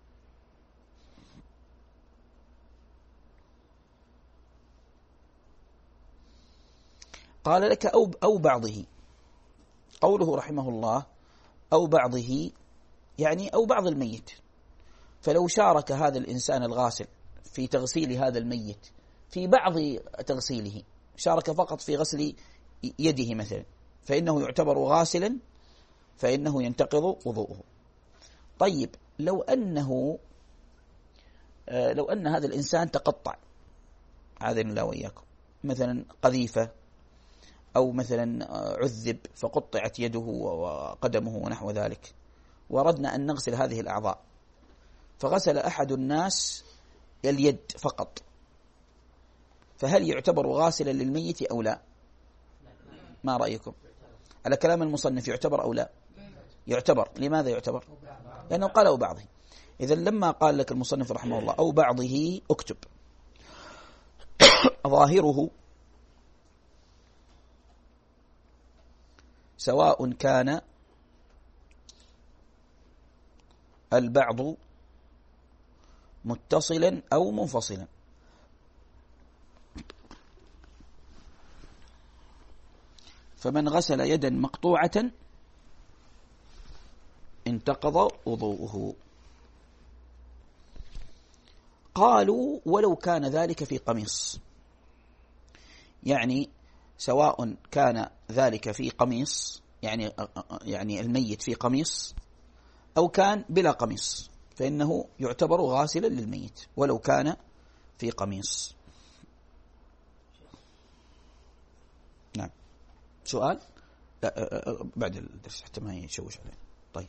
قال لك أو, أو بعضه. قوله رحمه الله أو بعضه يعني أو بعض الميت، فلو شارك هذا الإنسان الغاسل في تغسيل هذا الميت في بعض تغسيله، شارك فقط في غسل يده مثلا، فإنه يعتبر غاسلا، فإنه ينتقض وضوءه. طيب لو أنه لو أن هذا الإنسان تقطع، عاذنا الله وإياكم، مثلا قذيفة أو مثلا عذب فقطعت يده وقدمه ونحو ذلك، وردنا أن نغسل هذه الأعضاء، فغسل أحد الناس اليد فقط، فهل يعتبر غاسلا للميت أو لا؟ ما رأيكم؟ على كلام المصنف يعتبر أو لا؟ يعتبر. لماذا يعتبر؟ لأنه قال أو بعضه. إذن لما قال لك المصنف رحمه الله أو بعضه اكتب ظاهره سواء كان البعض متصلا أو منفصلا. فمن غسل يدا مقطوعة انتقض وضوءه. قالوا ولو كان ذلك في قميص، يعني سواء كان ذلك في قميص، يعني يعني الميت في قميص، أو كان بلا قميص، فإنه يعتبر غاسلا للميت ولو كان في قميص. نعم. سؤال؟ لا بعد الدرس حتى ما يشوش عليه. طيب.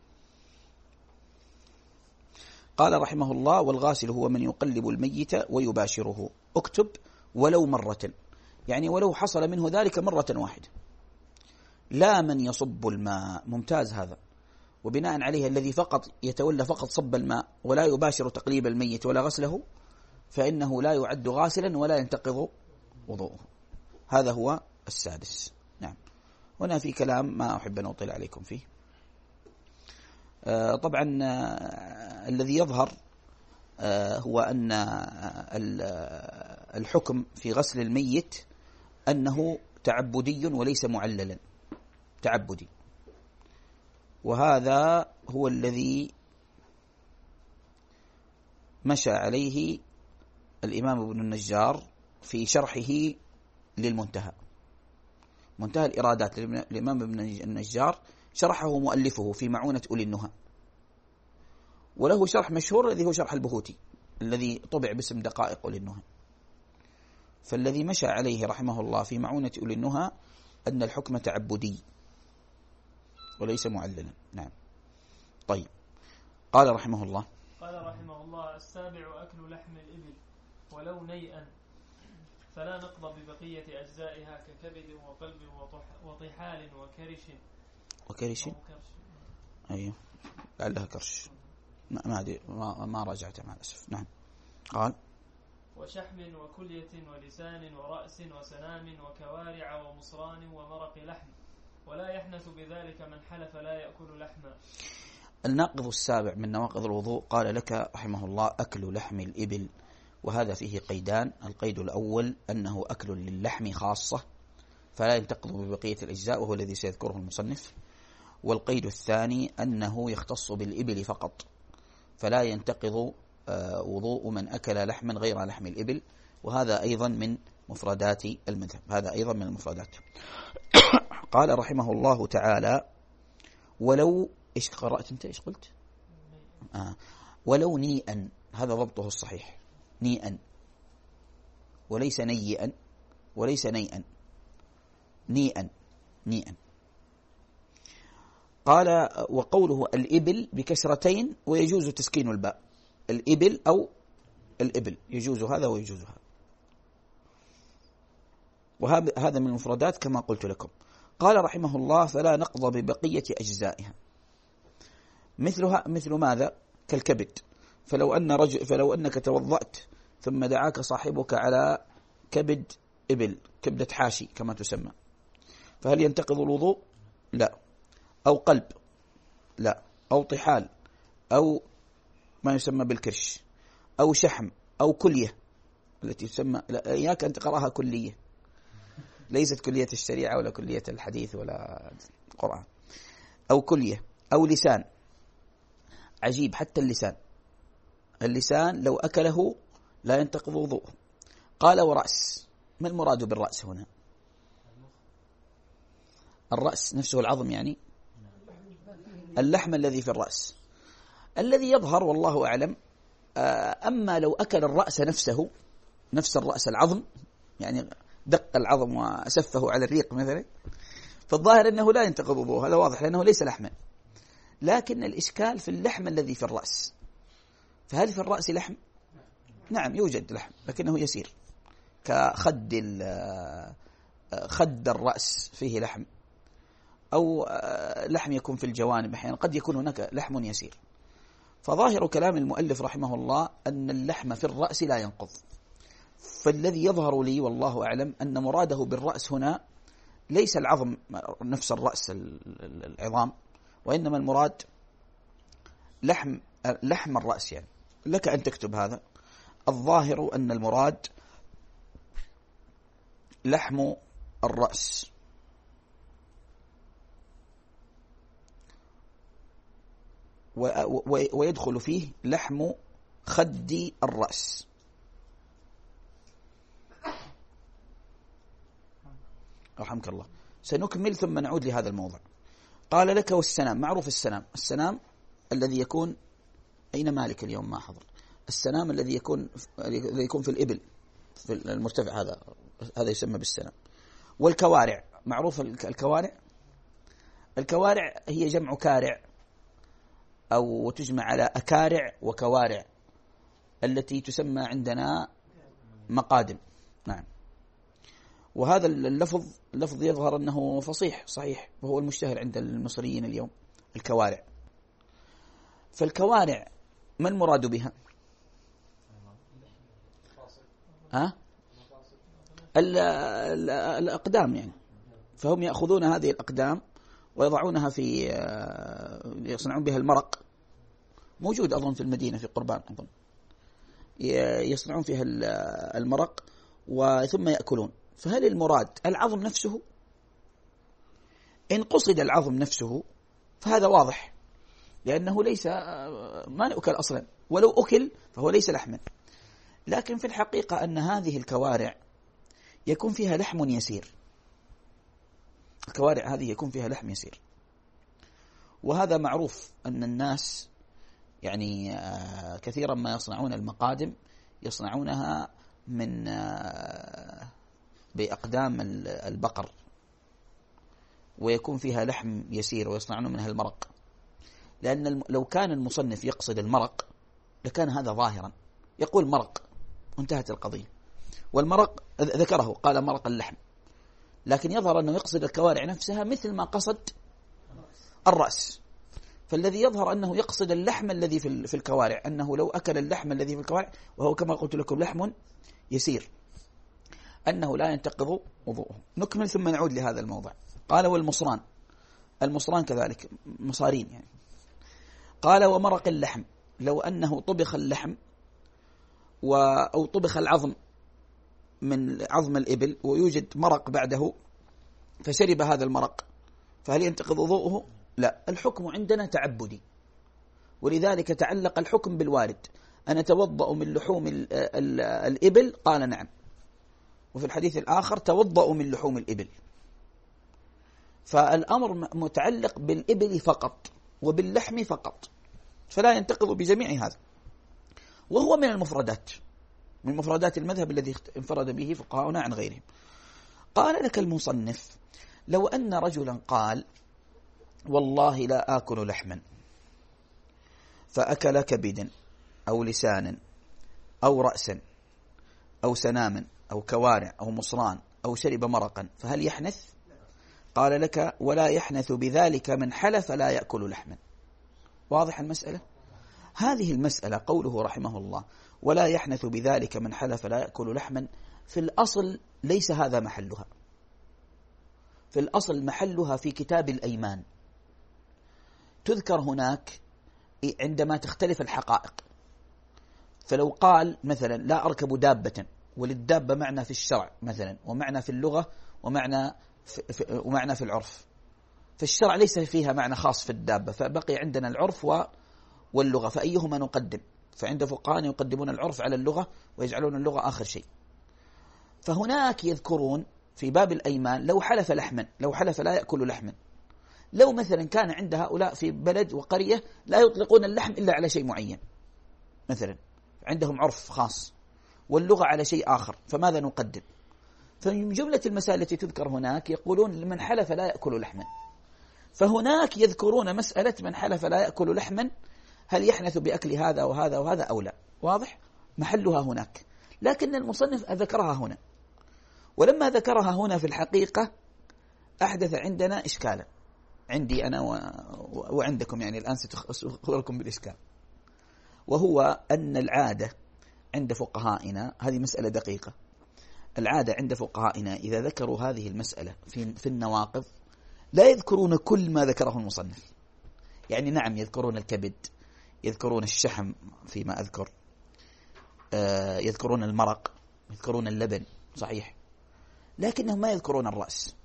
قال رحمه الله والغاسل هو من يقلب الميت ويباشره. اكتب ولو مرة، يعني ولو حصل منه ذلك مرة واحدة، لا من يصب الماء. ممتاز هذا. وبناء عليه الذي فقط يتولى فقط صب الماء ولا يباشر تقليب الميت ولا غسله فإنه لا يعد غاسلا ولا ينتقض وضوءه. هذا هو السادس. نعم. هنا في كلام ما أحب أن أطيل عليكم فيه. آه طبعا آه الذي يظهر آه هو أن الحكم في غسل الميت أنه تعبدي وليس معللا، تعبدي. وهذا هو الذي مشى عليه الإمام ابن النجار في شرحه للمنتهى، منتهى الإرادات للإمام ابن النجار، شرحه مؤلفه في معونة أولي النهى، وله شرح مشهور الذي هو شرح البهوتي الذي طبع باسم دقائق أولي النهى. فالذي مشى عليه رحمه الله في معونة أولي النهى أن الحكم تعبدي وليس معللا. نعم. طيب. قال رحمه الله قال رحمه الله السابع أكل لحم الإبل ولو نيئا، فلا نقض ببقية أجزائها ككبد وقلب وطحال وكرش وكرش أيوه لعلها كرش، ما ما, ما راجعتها مع الأسف. نعم. قال وشحم وكلية ولسان ورأس وسنام وكوارع ومصران ومرق لحم، ولا يحنث بذلك من حلف لا يأكل لحما. الناقض السابع من نواقض الوضوء قال لك رحمه الله أكل لحم الإبل، وهذا فيه قيدان. القيد الأول أنه أكل للحم خاصة فلا ينتقض ببقية الأجزاء، وهو الذي سيذكره المصنف. والقيد الثاني أنه يختص بالإبل فقط فلا ينتقض وضوء من أكل لحما غير لحم الإبل، وهذا أيضا من مفردات المذهب، هذا أيضا من المفردات. قال رحمه الله تعالى ولو إيش قرأت أنت إيش قلت آه. ولو نيئا، هذا ضبطه الصحيح، نيئا وليس نيئا وليس نيئا، نيئا نيئا. قال وقوله الإبل بكسرتين ويجوز تسكين الباء، الإبل أو الإبل يجوز هذا ويجوز هذا، وهذا من المفردات كما قلت لكم. قال رحمه الله فلا نقض ببقية أجزائها، مثلها مثل ماذا؟ كالكبد. فلو أن رجل فلو أنك توضأت ثم دعاك صاحبك على كبد إبل، كبدة حاشي كما تسمى، فهل ينتقض الوضوء؟ لا. أو قلب؟ لا. أو طحال، أو ما يسمى بالكرش، أو شحم، أو كلية التي تسمى، إياك أن تقرأها كلية، ليست كلية الشريعة ولا كلية الحديث ولا القرآن، أو كلية، أو لسان. عجيب، حتى اللسان، اللسان لو أكله لا ينتقض وضوءه. قال ورأس، ما المراد بالرأس هنا؟ الرأس نفسه العظم، يعني اللحم الذي في الرأس. الذي يظهر والله أعلم، أما لو أكل الرأس نفسه، نفس الرأس العظم، يعني دق العظم وأسفه على الريق مثلا، فالظاهر أنه لا ينتقض وضوءه، هذا واضح لأنه ليس لحما. لكن الإشكال في اللحم الذي في الرأس، فهل في الرأس لحم؟ نعم يوجد لحم لكنه يسير، كخد خد الرأس فيه لحم، أو لحم يكون في الجوانب، أحيانا قد يكون هناك لحم يسير. فظاهر كلام المؤلف رحمه الله أن اللحم في الرأس لا ينقض. فالذي يظهر لي والله أعلم أن مراده بالرأس هنا ليس العظم نفس الرأس العظام، وإنما المراد لحم لحم الرأس. يعني لك أن تكتب هذا. الظاهر أن المراد لحم الرأس، ويدخل فيه لحم خد الرأس. رحمك الله. سنكمل ثم نعود لهذا الموضوع. قال لك والسنام، معروف السنام، السنام الذي يكون أين مالك اليوم ما حضر، السنام الذي يكون الذي يكون في الإبل في المرتفع، هذا هذا يسمى بالسنام. والكوارع، معروف الكوارع، الكوارع هي جمع كارع، أو تجمع على أكارع وكوارع، التي تسمى عندنا مقادم. نعم. وهذا اللفظ لفظ يظهر أنه فصيح صحيح، وهو المشتهر عند المصريين اليوم، الكوارع. فالكوارع ما المراد بها؟ ها؟ الأقدام يعني. فهم يأخذون هذه الأقدام ويضعونها في، يصنعون بها المرق، موجود أظن في المدينة في قربان أظن، يصنعون فيها المرق وثم يأكلون. فهل المراد العظم نفسه؟ إن قصد العظم نفسه فهذا واضح، لأنه ليس ما نأكل أصلا، ولو أكل فهو ليس لحما. لكن في الحقيقة أن هذه الكوارع يكون فيها لحم يسير، الكوارع هذه يكون فيها لحم يسير. وهذا معروف أن الناس يعني كثيرا ما يصنعون المقادم يصنعونها من بأقدام البقر، ويكون فيها لحم يسير ويصنعون منها المرق. لأن لو كان المصنف يقصد المرق لكان هذا ظاهرا، يقول مرق وانتهت القضية. والمرق ذكره قال مرق اللحم، لكن يظهر أنه يقصد الكوارع نفسها مثل ما قصد الرأس. فالذي يظهر أنه يقصد اللحم الذي في الكوارع، أنه لو أكل اللحم الذي في الكوارع، وهو كما قلت لكم لحم يسير، أنه لا ينتقض وضوءه. نكمل ثم نعود لهذا الموضوع. قال والمصران، المصران كذلك مصارين يعني. قال ومرق اللحم، لو أنه طبخ اللحم و أو طبخ العظم من عظم الإبل ويوجد مرق بعده فشرب هذا المرق، فهل ينتقض وضوءه؟ لا، الحكم عندنا تعبدي، ولذلك تعلق الحكم بالوارد. أنا توضأ من لحوم ال ال الإبل؟ قال نعم. وفي الحديث الآخر توضأ من لحوم الإبل. فالأمر متعلق بالإبل فقط وباللحم فقط، فلا ينتقض بجميع هذا. وهو من المفردات، من مفردات المذهب الذي انفرد به فقهاؤنا عن غيرهم. قال لك المصنف لو أن رجلا قال والله لا آكل لحما، فأكل كبدا أو لسانا أو رأسا أو سناما أو كوارع أو مصران أو شرب مرقا، فهل يحنث؟ قال لك ولا يحنث بذلك من حلف لا يأكل لحما. واضح المسألة؟ هذه المسألة قوله رحمه الله ولا يحنث بذلك من حلف لا يأكل لحما، في الأصل ليس هذا محلها. في الأصل محلها في كتاب الأيمان، تذكر هناك عندما تختلف الحقائق. فلو قال مثلا لا أركب دابة، وللدابة معنى في الشرع مثلا ومعنى في اللغة ومعنى في, ومعنى في العرف، فالشرع ليس فيها معنى خاص في الدابة، فبقي عندنا العرف واللغة، فأيهما نقدم؟ فعند فقهاء يقدمون العرف على اللغة ويجعلون اللغة آخر شيء. فهناك يذكرون في باب الأيمان لو حلف لحما، لو حلف لا يأكل لحما، لو مثلا كان عند هؤلاء في بلد وقرية لا يطلقون اللحم إلا على شيء معين، مثلا عندهم عرف خاص واللغة على شيء آخر، فماذا نقدم؟ فمن جملة المسائل التي تذكر هناك يقولون لمن حلف لا يأكل لحما، فهناك يذكرون مسألة من حلف لا يأكل لحما هل يحنث بأكل هذا وهذا وهذا أو لا. واضح؟ محلها هناك، لكن المصنف ذكرها هنا ولما ذكرها هنا في الحقيقة أحدث عندنا إشكالا، عندي أنا وعندكم، يعني الآن سأخبركم بالإشكال، وهو أن العادة عند فقهائنا، هذه مسألة دقيقة، العادة عند فقهائنا إذا ذكروا هذه المسألة في, في النواقض لا يذكرون كل ما ذكره المصنف. يعني نعم يذكرون الكبد، يذكرون الشحم فيما أذكر، آه يذكرون المرق، يذكرون اللبن، صحيح، لكنهم ما يذكرون الرأس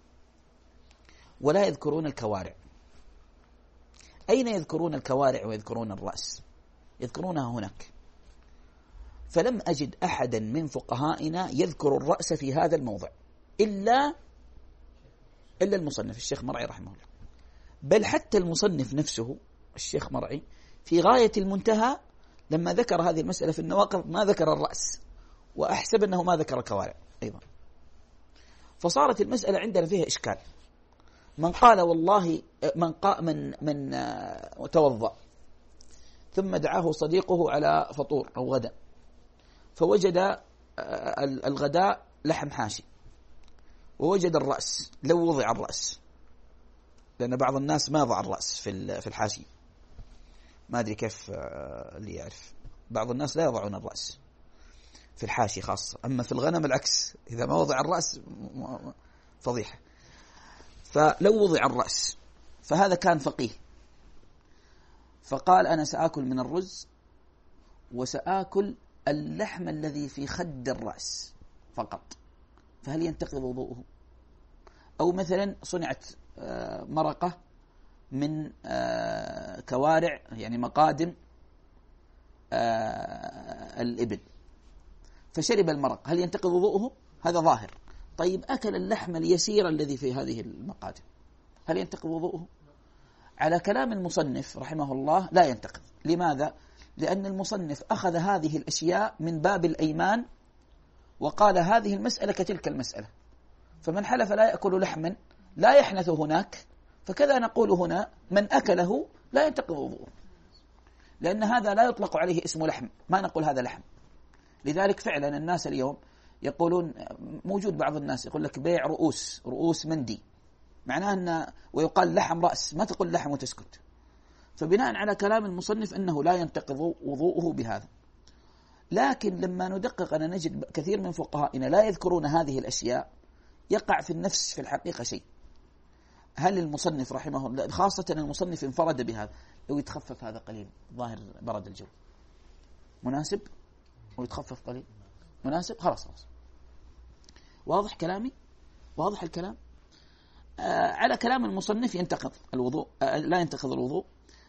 ولا يذكرون الكوارع. أين يذكرون الكوارع ويذكرون الرأس؟ يذكرونها هناك. فلم أجد أحدا من فقهائنا يذكر الرأس في هذا الموضع إلا إلا المصنف الشيخ مرعي رحمه الله. بل حتى المصنف نفسه الشيخ مرعي في غاية المنتهى لما ذكر هذه المسألة في النواقض ما ذكر الرأس، وأحسب أنه ما ذكر الكوارع أيضا. فصارت المسألة عندنا فيها إشكال. من قال والله من قا من من توضأ ثم دعاه صديقه على فطور أو غداء، فوجد الغداء لحم حاشي ووجد الرأس، لو وضع الرأس، لأن بعض الناس ما ضع الرأس في في الحاشي، ما أدري كيف اللي يعرف، بعض الناس لا يضعون الرأس في الحاشي خاصة، أما في الغنم العكس، إذا ما وضع الرأس فضيحة. فلو وضع الرأس، فهذا كان فقيه، فقال أنا سآكل من الرز وسآكل اللحم الذي في خد الرأس فقط، فهل ينتقض وضوءه؟ أو مثلا صنعت مرقة من كوارع، يعني مقادم الإبل، فشرب المرق، هل ينتقض وضوءه؟ هذا ظاهر. طيب أكل اللحم اليسير الذي في هذه المقادم، هل ينتقض وضوءه؟ على كلام المصنف رحمه الله لا ينتقض. لماذا؟ لأن المصنف أخذ هذه الأشياء من باب الأيمان، وقال هذه المسألة كتلك المسألة، فمن حلف لا يأكل لحما لا يحنث هناك، فكذا نقول هنا من أكله لا ينتقض وضوءه، لأن هذا لا يطلق عليه اسم لحم، ما نقول هذا لحم. لذلك فعلا الناس اليوم يقولون، موجود بعض الناس يقول لك بيع رؤوس، رؤوس مندي، معناه أن ويقال لحم رأس، ما تقول لحم وتسكت. فبناء على كلام المصنف أنه لا ينتقض وضوءه بهذا. لكن لما ندقق أنا نجد كثير من فقهائنا لا يذكرون هذه الأشياء، يقع في النفس في الحقيقة شيء. هل المصنف رحمه الله، خاصة المصنف انفرد بهذا، لو يتخفف هذا قليل، ظاهر برد الجو، مناسب ويتخفف قليل، مناسب، خلاص خلاص. واضح كلامي؟ واضح الكلام؟ آه على كلام المصنف ينتقض الوضوء، آه لا ينتقض الوضوء.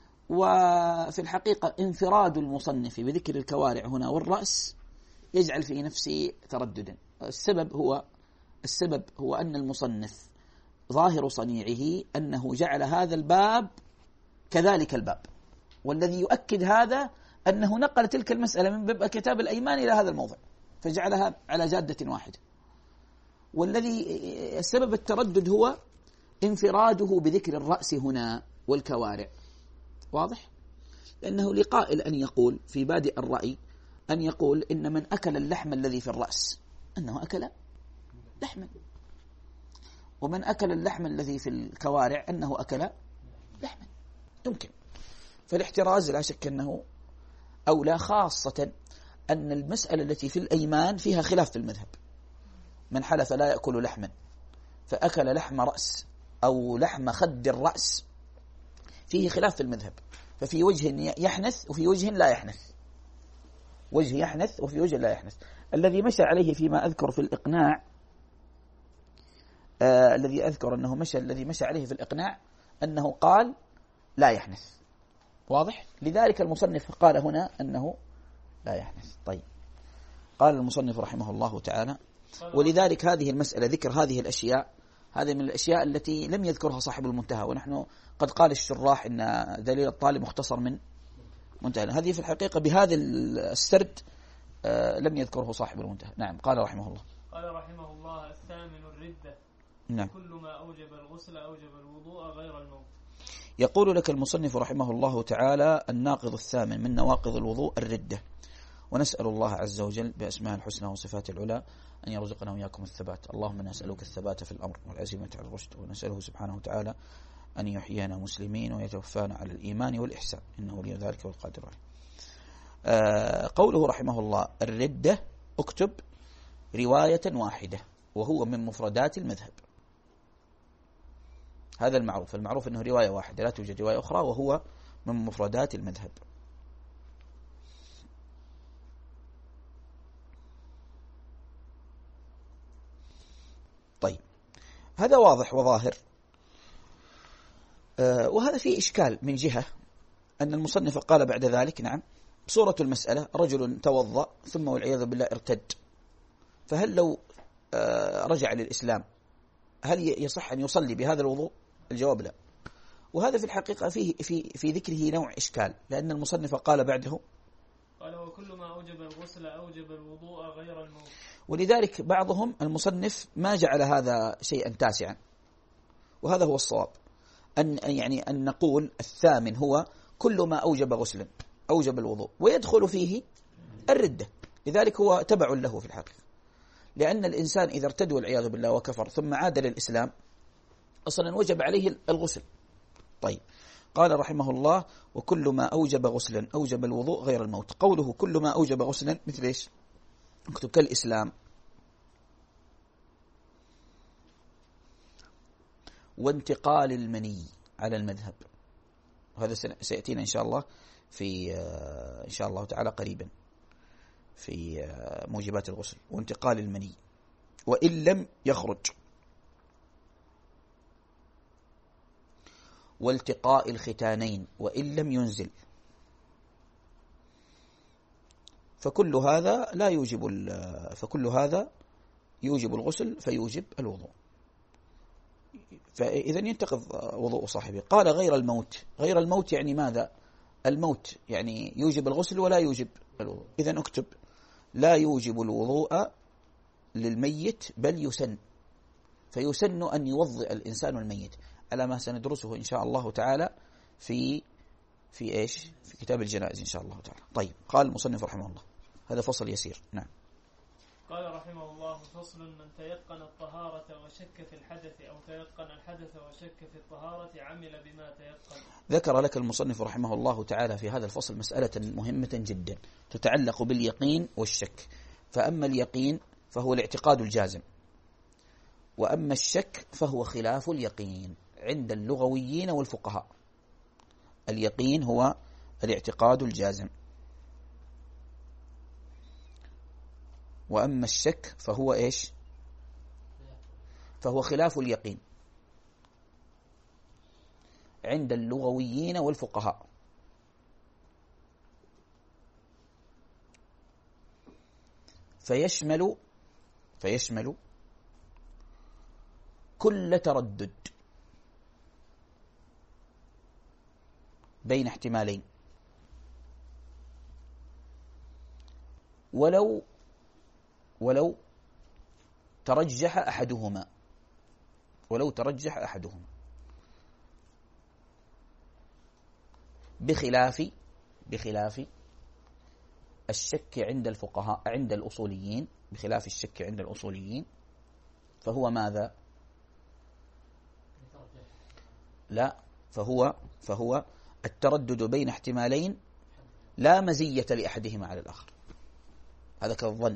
وفي الحقيقة انفراد المصنف بذكر الكوارع هنا والرأس يجعل في نفسي ترددا. السبب هو السبب هو أن المصنف ظاهر صنيعه أنه جعل هذا الباب كذلك الباب، والذي يؤكد هذا أنه نقل تلك المسألة من باب كتاب الأيمان إلى هذا الموضع، فجعلها على جادة واحدة. والذي السبب التردد هو انفراده بذكر الرأس هنا والكوارع. واضح؟ لأنه لقائل أن يقول في بادئ الرأي أن يقول إن من أكل اللحم الذي في الرأس أنه أكل لحما، ومن أكل اللحم الذي في الكوارع أنه أكل لحما، يمكن. فالاحتراز لا شك أنه أولى، خاصة أن المسألة التي في الأيمان فيها خلاف في المذهب. من حلف لا يأكل لحما فأكل لحم رأس أو لحم خد الرأس فيه خلاف في المذهب، ففي وجه يحنث وفي وجه لا يحنث، وجه يحنث وفي وجه لا يحنث. الذي مشى عليه فيما أذكر في الإقناع، آه الذي أذكر أنه مشى الذي مشى عليه في الإقناع أنه قال لا يحنث. واضح؟ لذلك المصنف قال هنا أنه لا يحنث. طيب، قال المصنف رحمه الله تعالى: ولذلك هذه المسألة، ذكر هذه الأشياء، هذه من الأشياء التي لم يذكرها صاحب المنتهى، ونحن قد قال الشراح إن دليل الطالب مختصر من منتهى. هذه في الحقيقة بهذا السرد آه لم يذكره صاحب المنتهى. نعم. قال رحمه الله قال رحمه الله: الثامن الردة. نعم. كل ما أوجب الغسل أوجب الوضوء غير الموت. يقول لك المصنف رحمه الله تعالى: الناقض الثامن من نواقض الوضوء الردة، ونسأل الله عز وجل بأسماء الحسنى وصفات العلى أن يرزقنا وإياكم الثبات. اللهم نسألك الثبات في الأمر والعزيمة على الرشد، ونسأله سبحانه وتعالى أن يحيينا مسلمين ويتوفانا على الإيمان والإحسان، إنه ولي ذلك والقادر عليه. آه قوله رحمه الله الردة، اكتب رواية واحدة، وهو من مفردات المذهب. هذا المعروف، المعروف أنه رواية واحدة، لا توجد رواية أخرى، وهو من مفردات المذهب. طيب، هذا واضح وظاهر. آه وهذا فيه إشكال من جهة أن المصنف قال بعد ذلك: نعم، صورة المسألة رجل توضأ ثم والعياذ بالله ارتد، فهل لو آه رجع للإسلام هل يصح أن يصلي بهذا الوضوء؟ الجواب لا. وهذا في الحقيقة فيه في في ذكره نوع إشكال، لأن المصنف قال بعده: قال وكل ما أوجب الغسل أوجب الوضوء غير الموت. ولذلك بعضهم المصنف ما جعل هذا شيئا تاسعا، وهذا هو الصواب، أن يعني أن نقول الثامن هو كل ما أوجب غسلا أوجب الوضوء، ويدخل فيه الردة. لذلك هو تبع له في الحقيقة، لأن الإنسان إذا ارتد والعياذ بالله وكفر ثم عاد للإسلام أصلا وجب عليه الغسل. طيب، قال رحمه الله: وكل ما أوجب غسلا أوجب الوضوء غير الموت. قوله كل ما أوجب غسلا مثل إيش؟ اكتب كالإسلام وانتقال المني على المذهب، وهذا سيأتينا إن شاء الله في إن شاء الله تعالى قريبا في موجبات الغسل. وانتقال المني وإن لم يخرج، والتقاء الختانين وإن لم ينزل، فكل هذا لا يوجب فكل هذا يوجب الغسل فيوجب الوضوء، فإذا ينتقض وضوء صاحبه. قال غير الموت، غير الموت يعني ماذا؟ الموت يعني يوجب الغسل ولا يوجب الوضوء. إذا اكتب: لا يوجب الوضوء للميت بل يسن، فيسن أن يوضئ الإنسان الميت، على ما سندرسه إن شاء الله تعالى في في إيش؟ في كتاب الجنائز إن شاء الله تعالى. طيب، قال المصنف رحمه الله، هذا فصل يسير. نعم. قال رحمه الله: فصل: من تيقن الطهارة وشك في الحدث أو تيقن الحدث وشك في الطهارة عمل بما تيقن. ذكر لك المصنف رحمه الله تعالى في هذا الفصل مسألة مهمة جدا تتعلق باليقين والشك. فأما اليقين فهو الاعتقاد الجازم، وأما الشك فهو خلاف اليقين عند اللغويين والفقهاء. اليقين هو الاعتقاد الجازم، وأما الشك فهو إيش؟ فهو خلاف اليقين عند اللغويين والفقهاء. فيشمل فيشمل كل تردد بين احتمالين، ولو ولو ترجح أحدهما ولو ترجح أحدهما بخلاف بخلاف الشك عند الفقهاء عند الأصوليين بخلاف الشك عند الأصوليين فهو ماذا؟ لا، فهو فهو التردد بين احتمالين لا مزية لأحدهما على الآخر، هذا كالظن،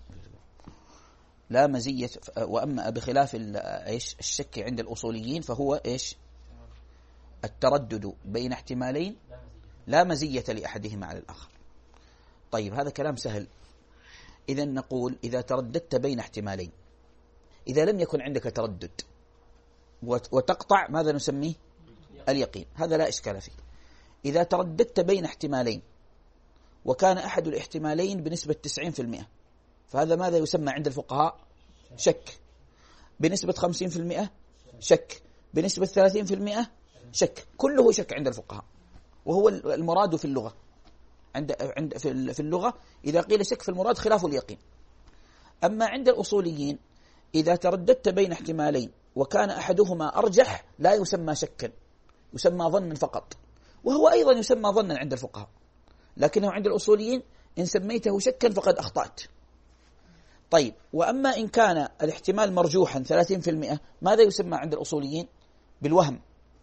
لا مزية. وأما بخلاف إيش الشك عند الأصوليين فهو إيش؟ التردد بين احتمالين لا مزية لأحدهما على الآخر. طيب، هذا كلام سهل. إذا نقول إذا ترددت بين احتمالين، إذا لم يكن عندك تردد وتقطع، ماذا نسميه؟ اليقين، هذا لا إشكال فيه. إذا ترددت بين احتمالين وكان أحد الاحتمالين بنسبة تسعين بالمئة، فهذا ماذا يسمى عند الفقهاء؟ شك. بنسبة خمسين بالمئة شك، بنسبة ثلاثين بالمئة شك، كله شك عند الفقهاء، وهو المراد في اللغة. عند عند في اللغة إذا قيل شك في المراد خلاف اليقين. أما عند الأصوليين إذا ترددت بين احتمالين وكان أحدهما أرجح لا يسمى شكا، يسمى ظنا فقط، وهو أيضا يسمى ظنا عند الفقهاء، لكنه عند الأصوليين إن سميته شكا فقد أخطأت. طيب، وأما إن كان الاحتمال مرجوحا ثلاثين في المئة ماذا يسمى عند الأصوليين؟ بالوهم.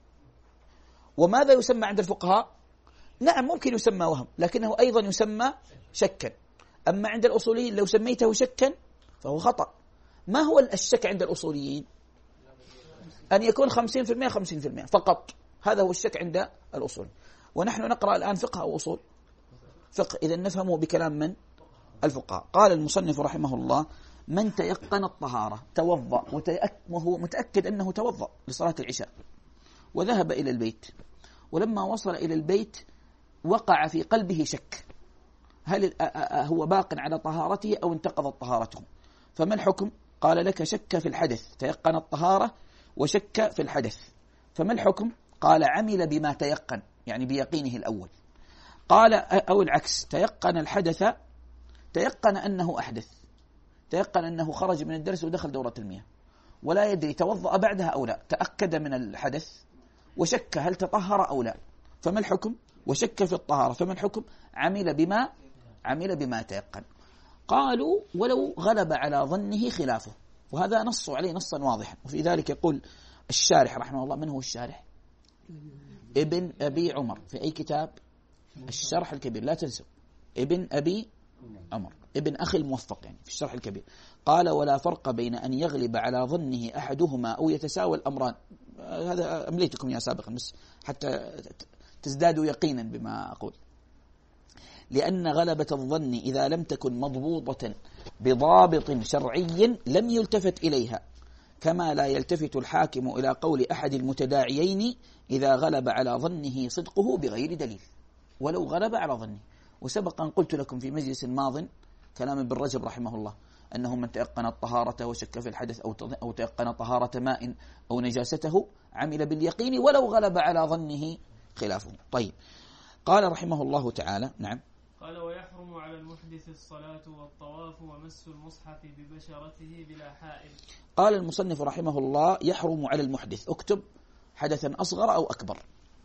وماذا يسمى عند الفقهاء؟ نعم ممكن يسمى وهم، لكنه أيضا يسمى شكا. أما عند الأصوليين لو سميته شكا فهو خطأ. ما هو الشك عند الأصوليين؟ أن يكون خمسين في المئة خمسين في المئة فقط، هذا هو الشك عند الأصول. ونحن نقرأ الآن فقه أو أصول فقه، إذا نفهمه بكلام من؟ الفقهاء. قال المصنف رحمه الله: من تيقن الطهارة توضأ وهو متأكد أنه توضأ لصلاة العشاء وذهب إلى البيت، ولما وصل إلى البيت وقع في قلبه شك، هل هو باق على طهارته أو انتقضت طهارته؟ فما الحكم؟ قال: لك شك في الحدث، تيقن الطهارة وشك في الحدث، فما الحكم؟ قال: عمل بما تيقن، يعني بيقينه الأول. قال أو العكس، تيقن الحدث، تيقن أنه أحدث، تيقن أنه خرج من الدرس ودخل دورة المياه ولا يدري توضأ بعدها أو لا، تأكد من الحدث وشك هل تطهر أو لا، فما الحكم؟ وشك في الطهارة، فما الحكم؟ عمل بما عمل بما تيقن. قالوا: ولو غلب على ظنه خلافه، وهذا نص عليه نصا واضحا. وفي ذلك يقول الشارح رحمه الله، من هو الشارح؟ ابن أبي عمر، في أي كتاب؟ الشرح الكبير، لا تنسوا ابن أبي عمر، ابن أخي الموفق، يعني في الشرح الكبير. قال: ولا فرق بين أن يغلب على ظنه أحدهما أو يتساوى الأمران. هذا أمليتكم يا سابقا بس حتى تزدادوا يقينا بما أقول. لأن غلبة الظن إذا لم تكن مضبوطة بضابط شرعي لم يلتفت إليها، كما لا يلتفت الحاكم إلى قول أحد المتداعيين إذا غلب على ظنه صدقه بغير دليل، ولو غلب على ظنه. وسبق أن قلت لكم في مجلس ماض كلام ابن رجب رحمه الله أنه من تيقن الطهارة وشك في الحدث أو تيقن طهارة ماء أو نجاسته عمل باليقين ولو غلب على ظنه خلافه. طيب، قال رحمه الله تعالى: نعم. قال: ويحرم على المحدث الصلاة والطواف ومس المصحف ببشرته بلا حائل. قال المصنف رحمه الله: يحرم على المحدث، اكتب حدثا أصغر أو أكبر.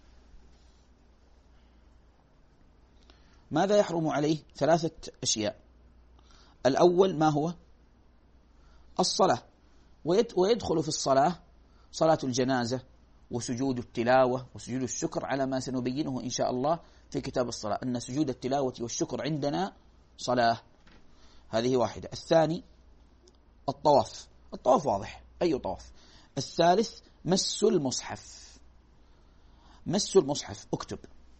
ماذا يحرم عليه؟ ثلاثة أشياء. الأول ما هو؟ الصلاة، ويدخل في الصلاة صلاة الجنازة وسجود التلاوة وسجود الشكر، على ما سنبينه إن شاء الله في كتاب الصلاة، أن سجود التلاوة والشكر عندنا صلاة. هذه واحدة. الثاني الطواف، الطواف واضح، أي طواف. الثالث مس المصحف، مس المصحف اكتب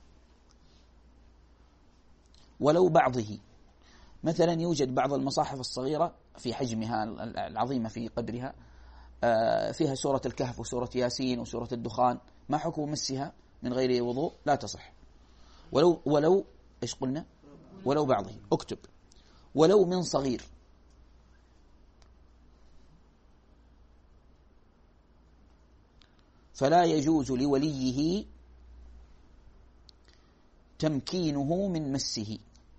ولو بعضه. مثلا يوجد بعض المصاحف الصغيرة في حجمها العظيمة في قدرها فيها سورة الكهف وسورة ياسين وسورة الدخان، ما حكم مسها من غير وضوء؟ لا تصح. ولو ولو ايش قلنا؟ ولو بعضه اكتب. ولو من صغير، فلا يجوز لوليه تمكينه من مسه.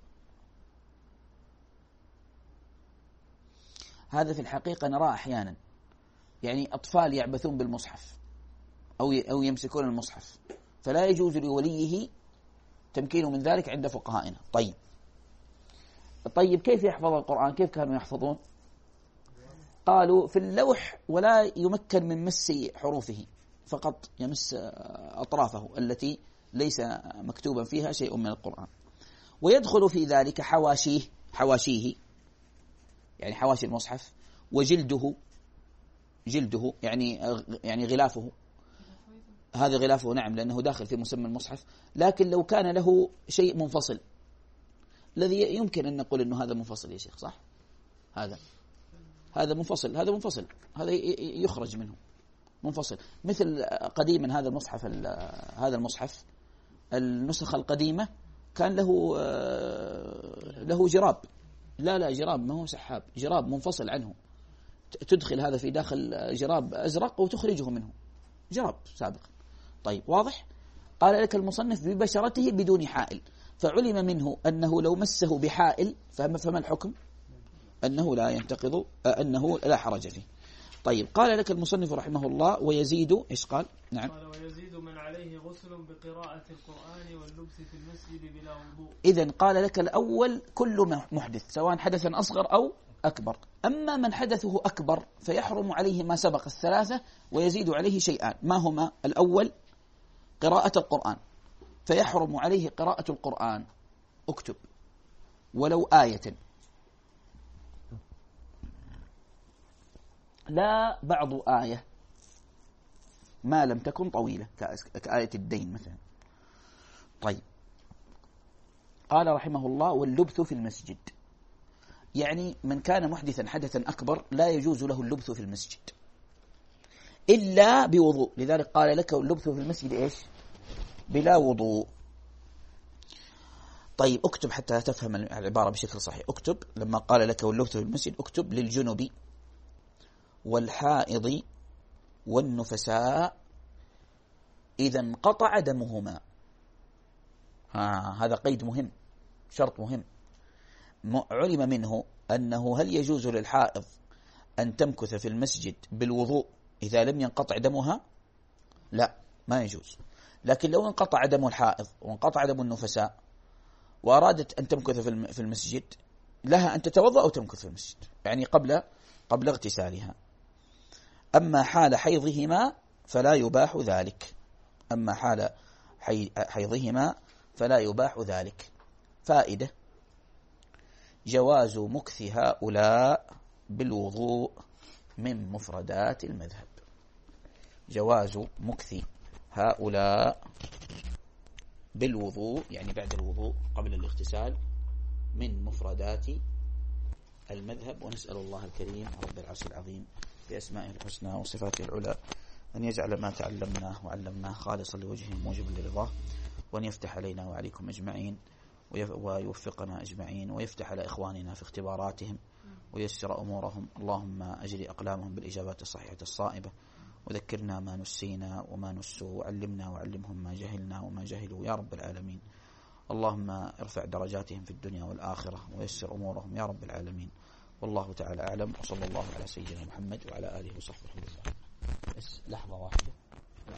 هذا في الحقيقة نراه أحيانا، يعني أطفال يعبثون بالمصحف أو أو يمسكون المصحف، فلا يجوز لوليه تمكينه من ذلك عند فقهائنا. طيب طيب كيف يحفظ القرآن؟ كيف كانوا يحفظون؟ قالوا في اللوح، ولا يمكن من مس حروفه، فقط يمس أطرافه التي ليس مكتوبا فيها شيء من القرآن. ويدخل في ذلك حواشيه، حواشيه يعني حواشي المصحف، وجلده، جلده يعني يعني غلافه، هذا غلافه نعم لأنه داخل في مسمى المصحف. لكن لو كان له شيء منفصل، الذي يمكن أن نقول أنه هذا منفصل يا شيخ، صح؟ هذا هذا منفصل، هذا منفصل، هذا يخرج منه منفصل. مثل قديما هذا المصحف، هذا المصحف النسخة القديمة كان له له جراب، لا لا جراب ما هو سحاب، جراب منفصل عنه، تدخل هذا في داخل جراب أزرق وتخرجه منه، جراب سابقا. طيب واضح؟ قال لك المصنف ببشرته بدون حائل، فعلم منه أنه لو مسه بحائل فما الحكم؟ أنه لا ينتقض، أنه لا حرج فيه. طيب قال لك المصنف رحمه الله ويزيد إيش قال؟ نعم قال ويزيد من عليه غسل بقراءة القرآن واللبس في المسجد بلا وضوء. إذن قال لك الأول كل محدث سواء حدثا أصغر أو أكبر. أما من حدثه أكبر فيحرم عليه ما سبق الثلاثة ويزيد عليه شيئان. ما هما؟ الأول قراءة القرآن، فيحرم عليه قراءة القرآن. اكتب ولو آية، لا بعض آية ما لم تكن طويلة كآية الدين مثلا. طيب قال رحمه الله واللبث في المسجد، يعني من كان محدثا حدثا أكبر لا يجوز له اللبث في المسجد إلا بوضوء. لذلك قال لك اللبث في المسجد إيش؟ بلا وضوء. طيب اكتب حتى تفهم العبارة بشكل صحيح. اكتب لما قال لك واللبث في المسجد اكتب للجنب والحائض والنفساء إذا انقطع دمهما. ها هذا قيد مهم، شرط مهم. علم منه أنه هل يجوز للحائض أن تمكث في المسجد بالوضوء إذا لم ينقطع دمها؟ لا، ما يجوز. لكن لو انقطع دم الحائض وانقطع دم النفساء وأرادت أن تمكث في المسجد لها أن تتوضأ أو تمكث في المسجد، يعني قبل قبل اغتسالها. أما حال حيضهما فلا يباح ذلك. أما حال حيضهما فلا يباح ذلك. فائدة: جواز مكث هؤلاء بالوضوء من مفردات المذهب. جواز مكث هؤلاء بالوضوء يعني بعد الوضوء قبل الاغتسال من مفردات المذهب. ونسأل الله الكريم رب العرش العظيم بأسمائه الحسنى وصفاته العلى أن يجعل ما تعلمناه وعلمناه خالصا لوجهه موجبا لرضاه، وأن يفتح علينا وعليكم أجمعين ويوفقنا أجمعين، ويفتح على إخواننا في اختباراتهم ويسر أمورهم. اللهم أجري أقلامهم بالإجابات الصحيحة الصائبة، وذكرنا ما نسينا وما نسوا، وعلمنا وعلمهم ما جهلنا وما جهلوا يا رب العالمين. اللهم ارفع درجاتهم في الدنيا والآخرة ويسر أمورهم يا رب العالمين. والله تعالى أعلم، وصلى الله على سيدنا محمد وعلى آله وصحبه وسلم. بس لحظة واحدة.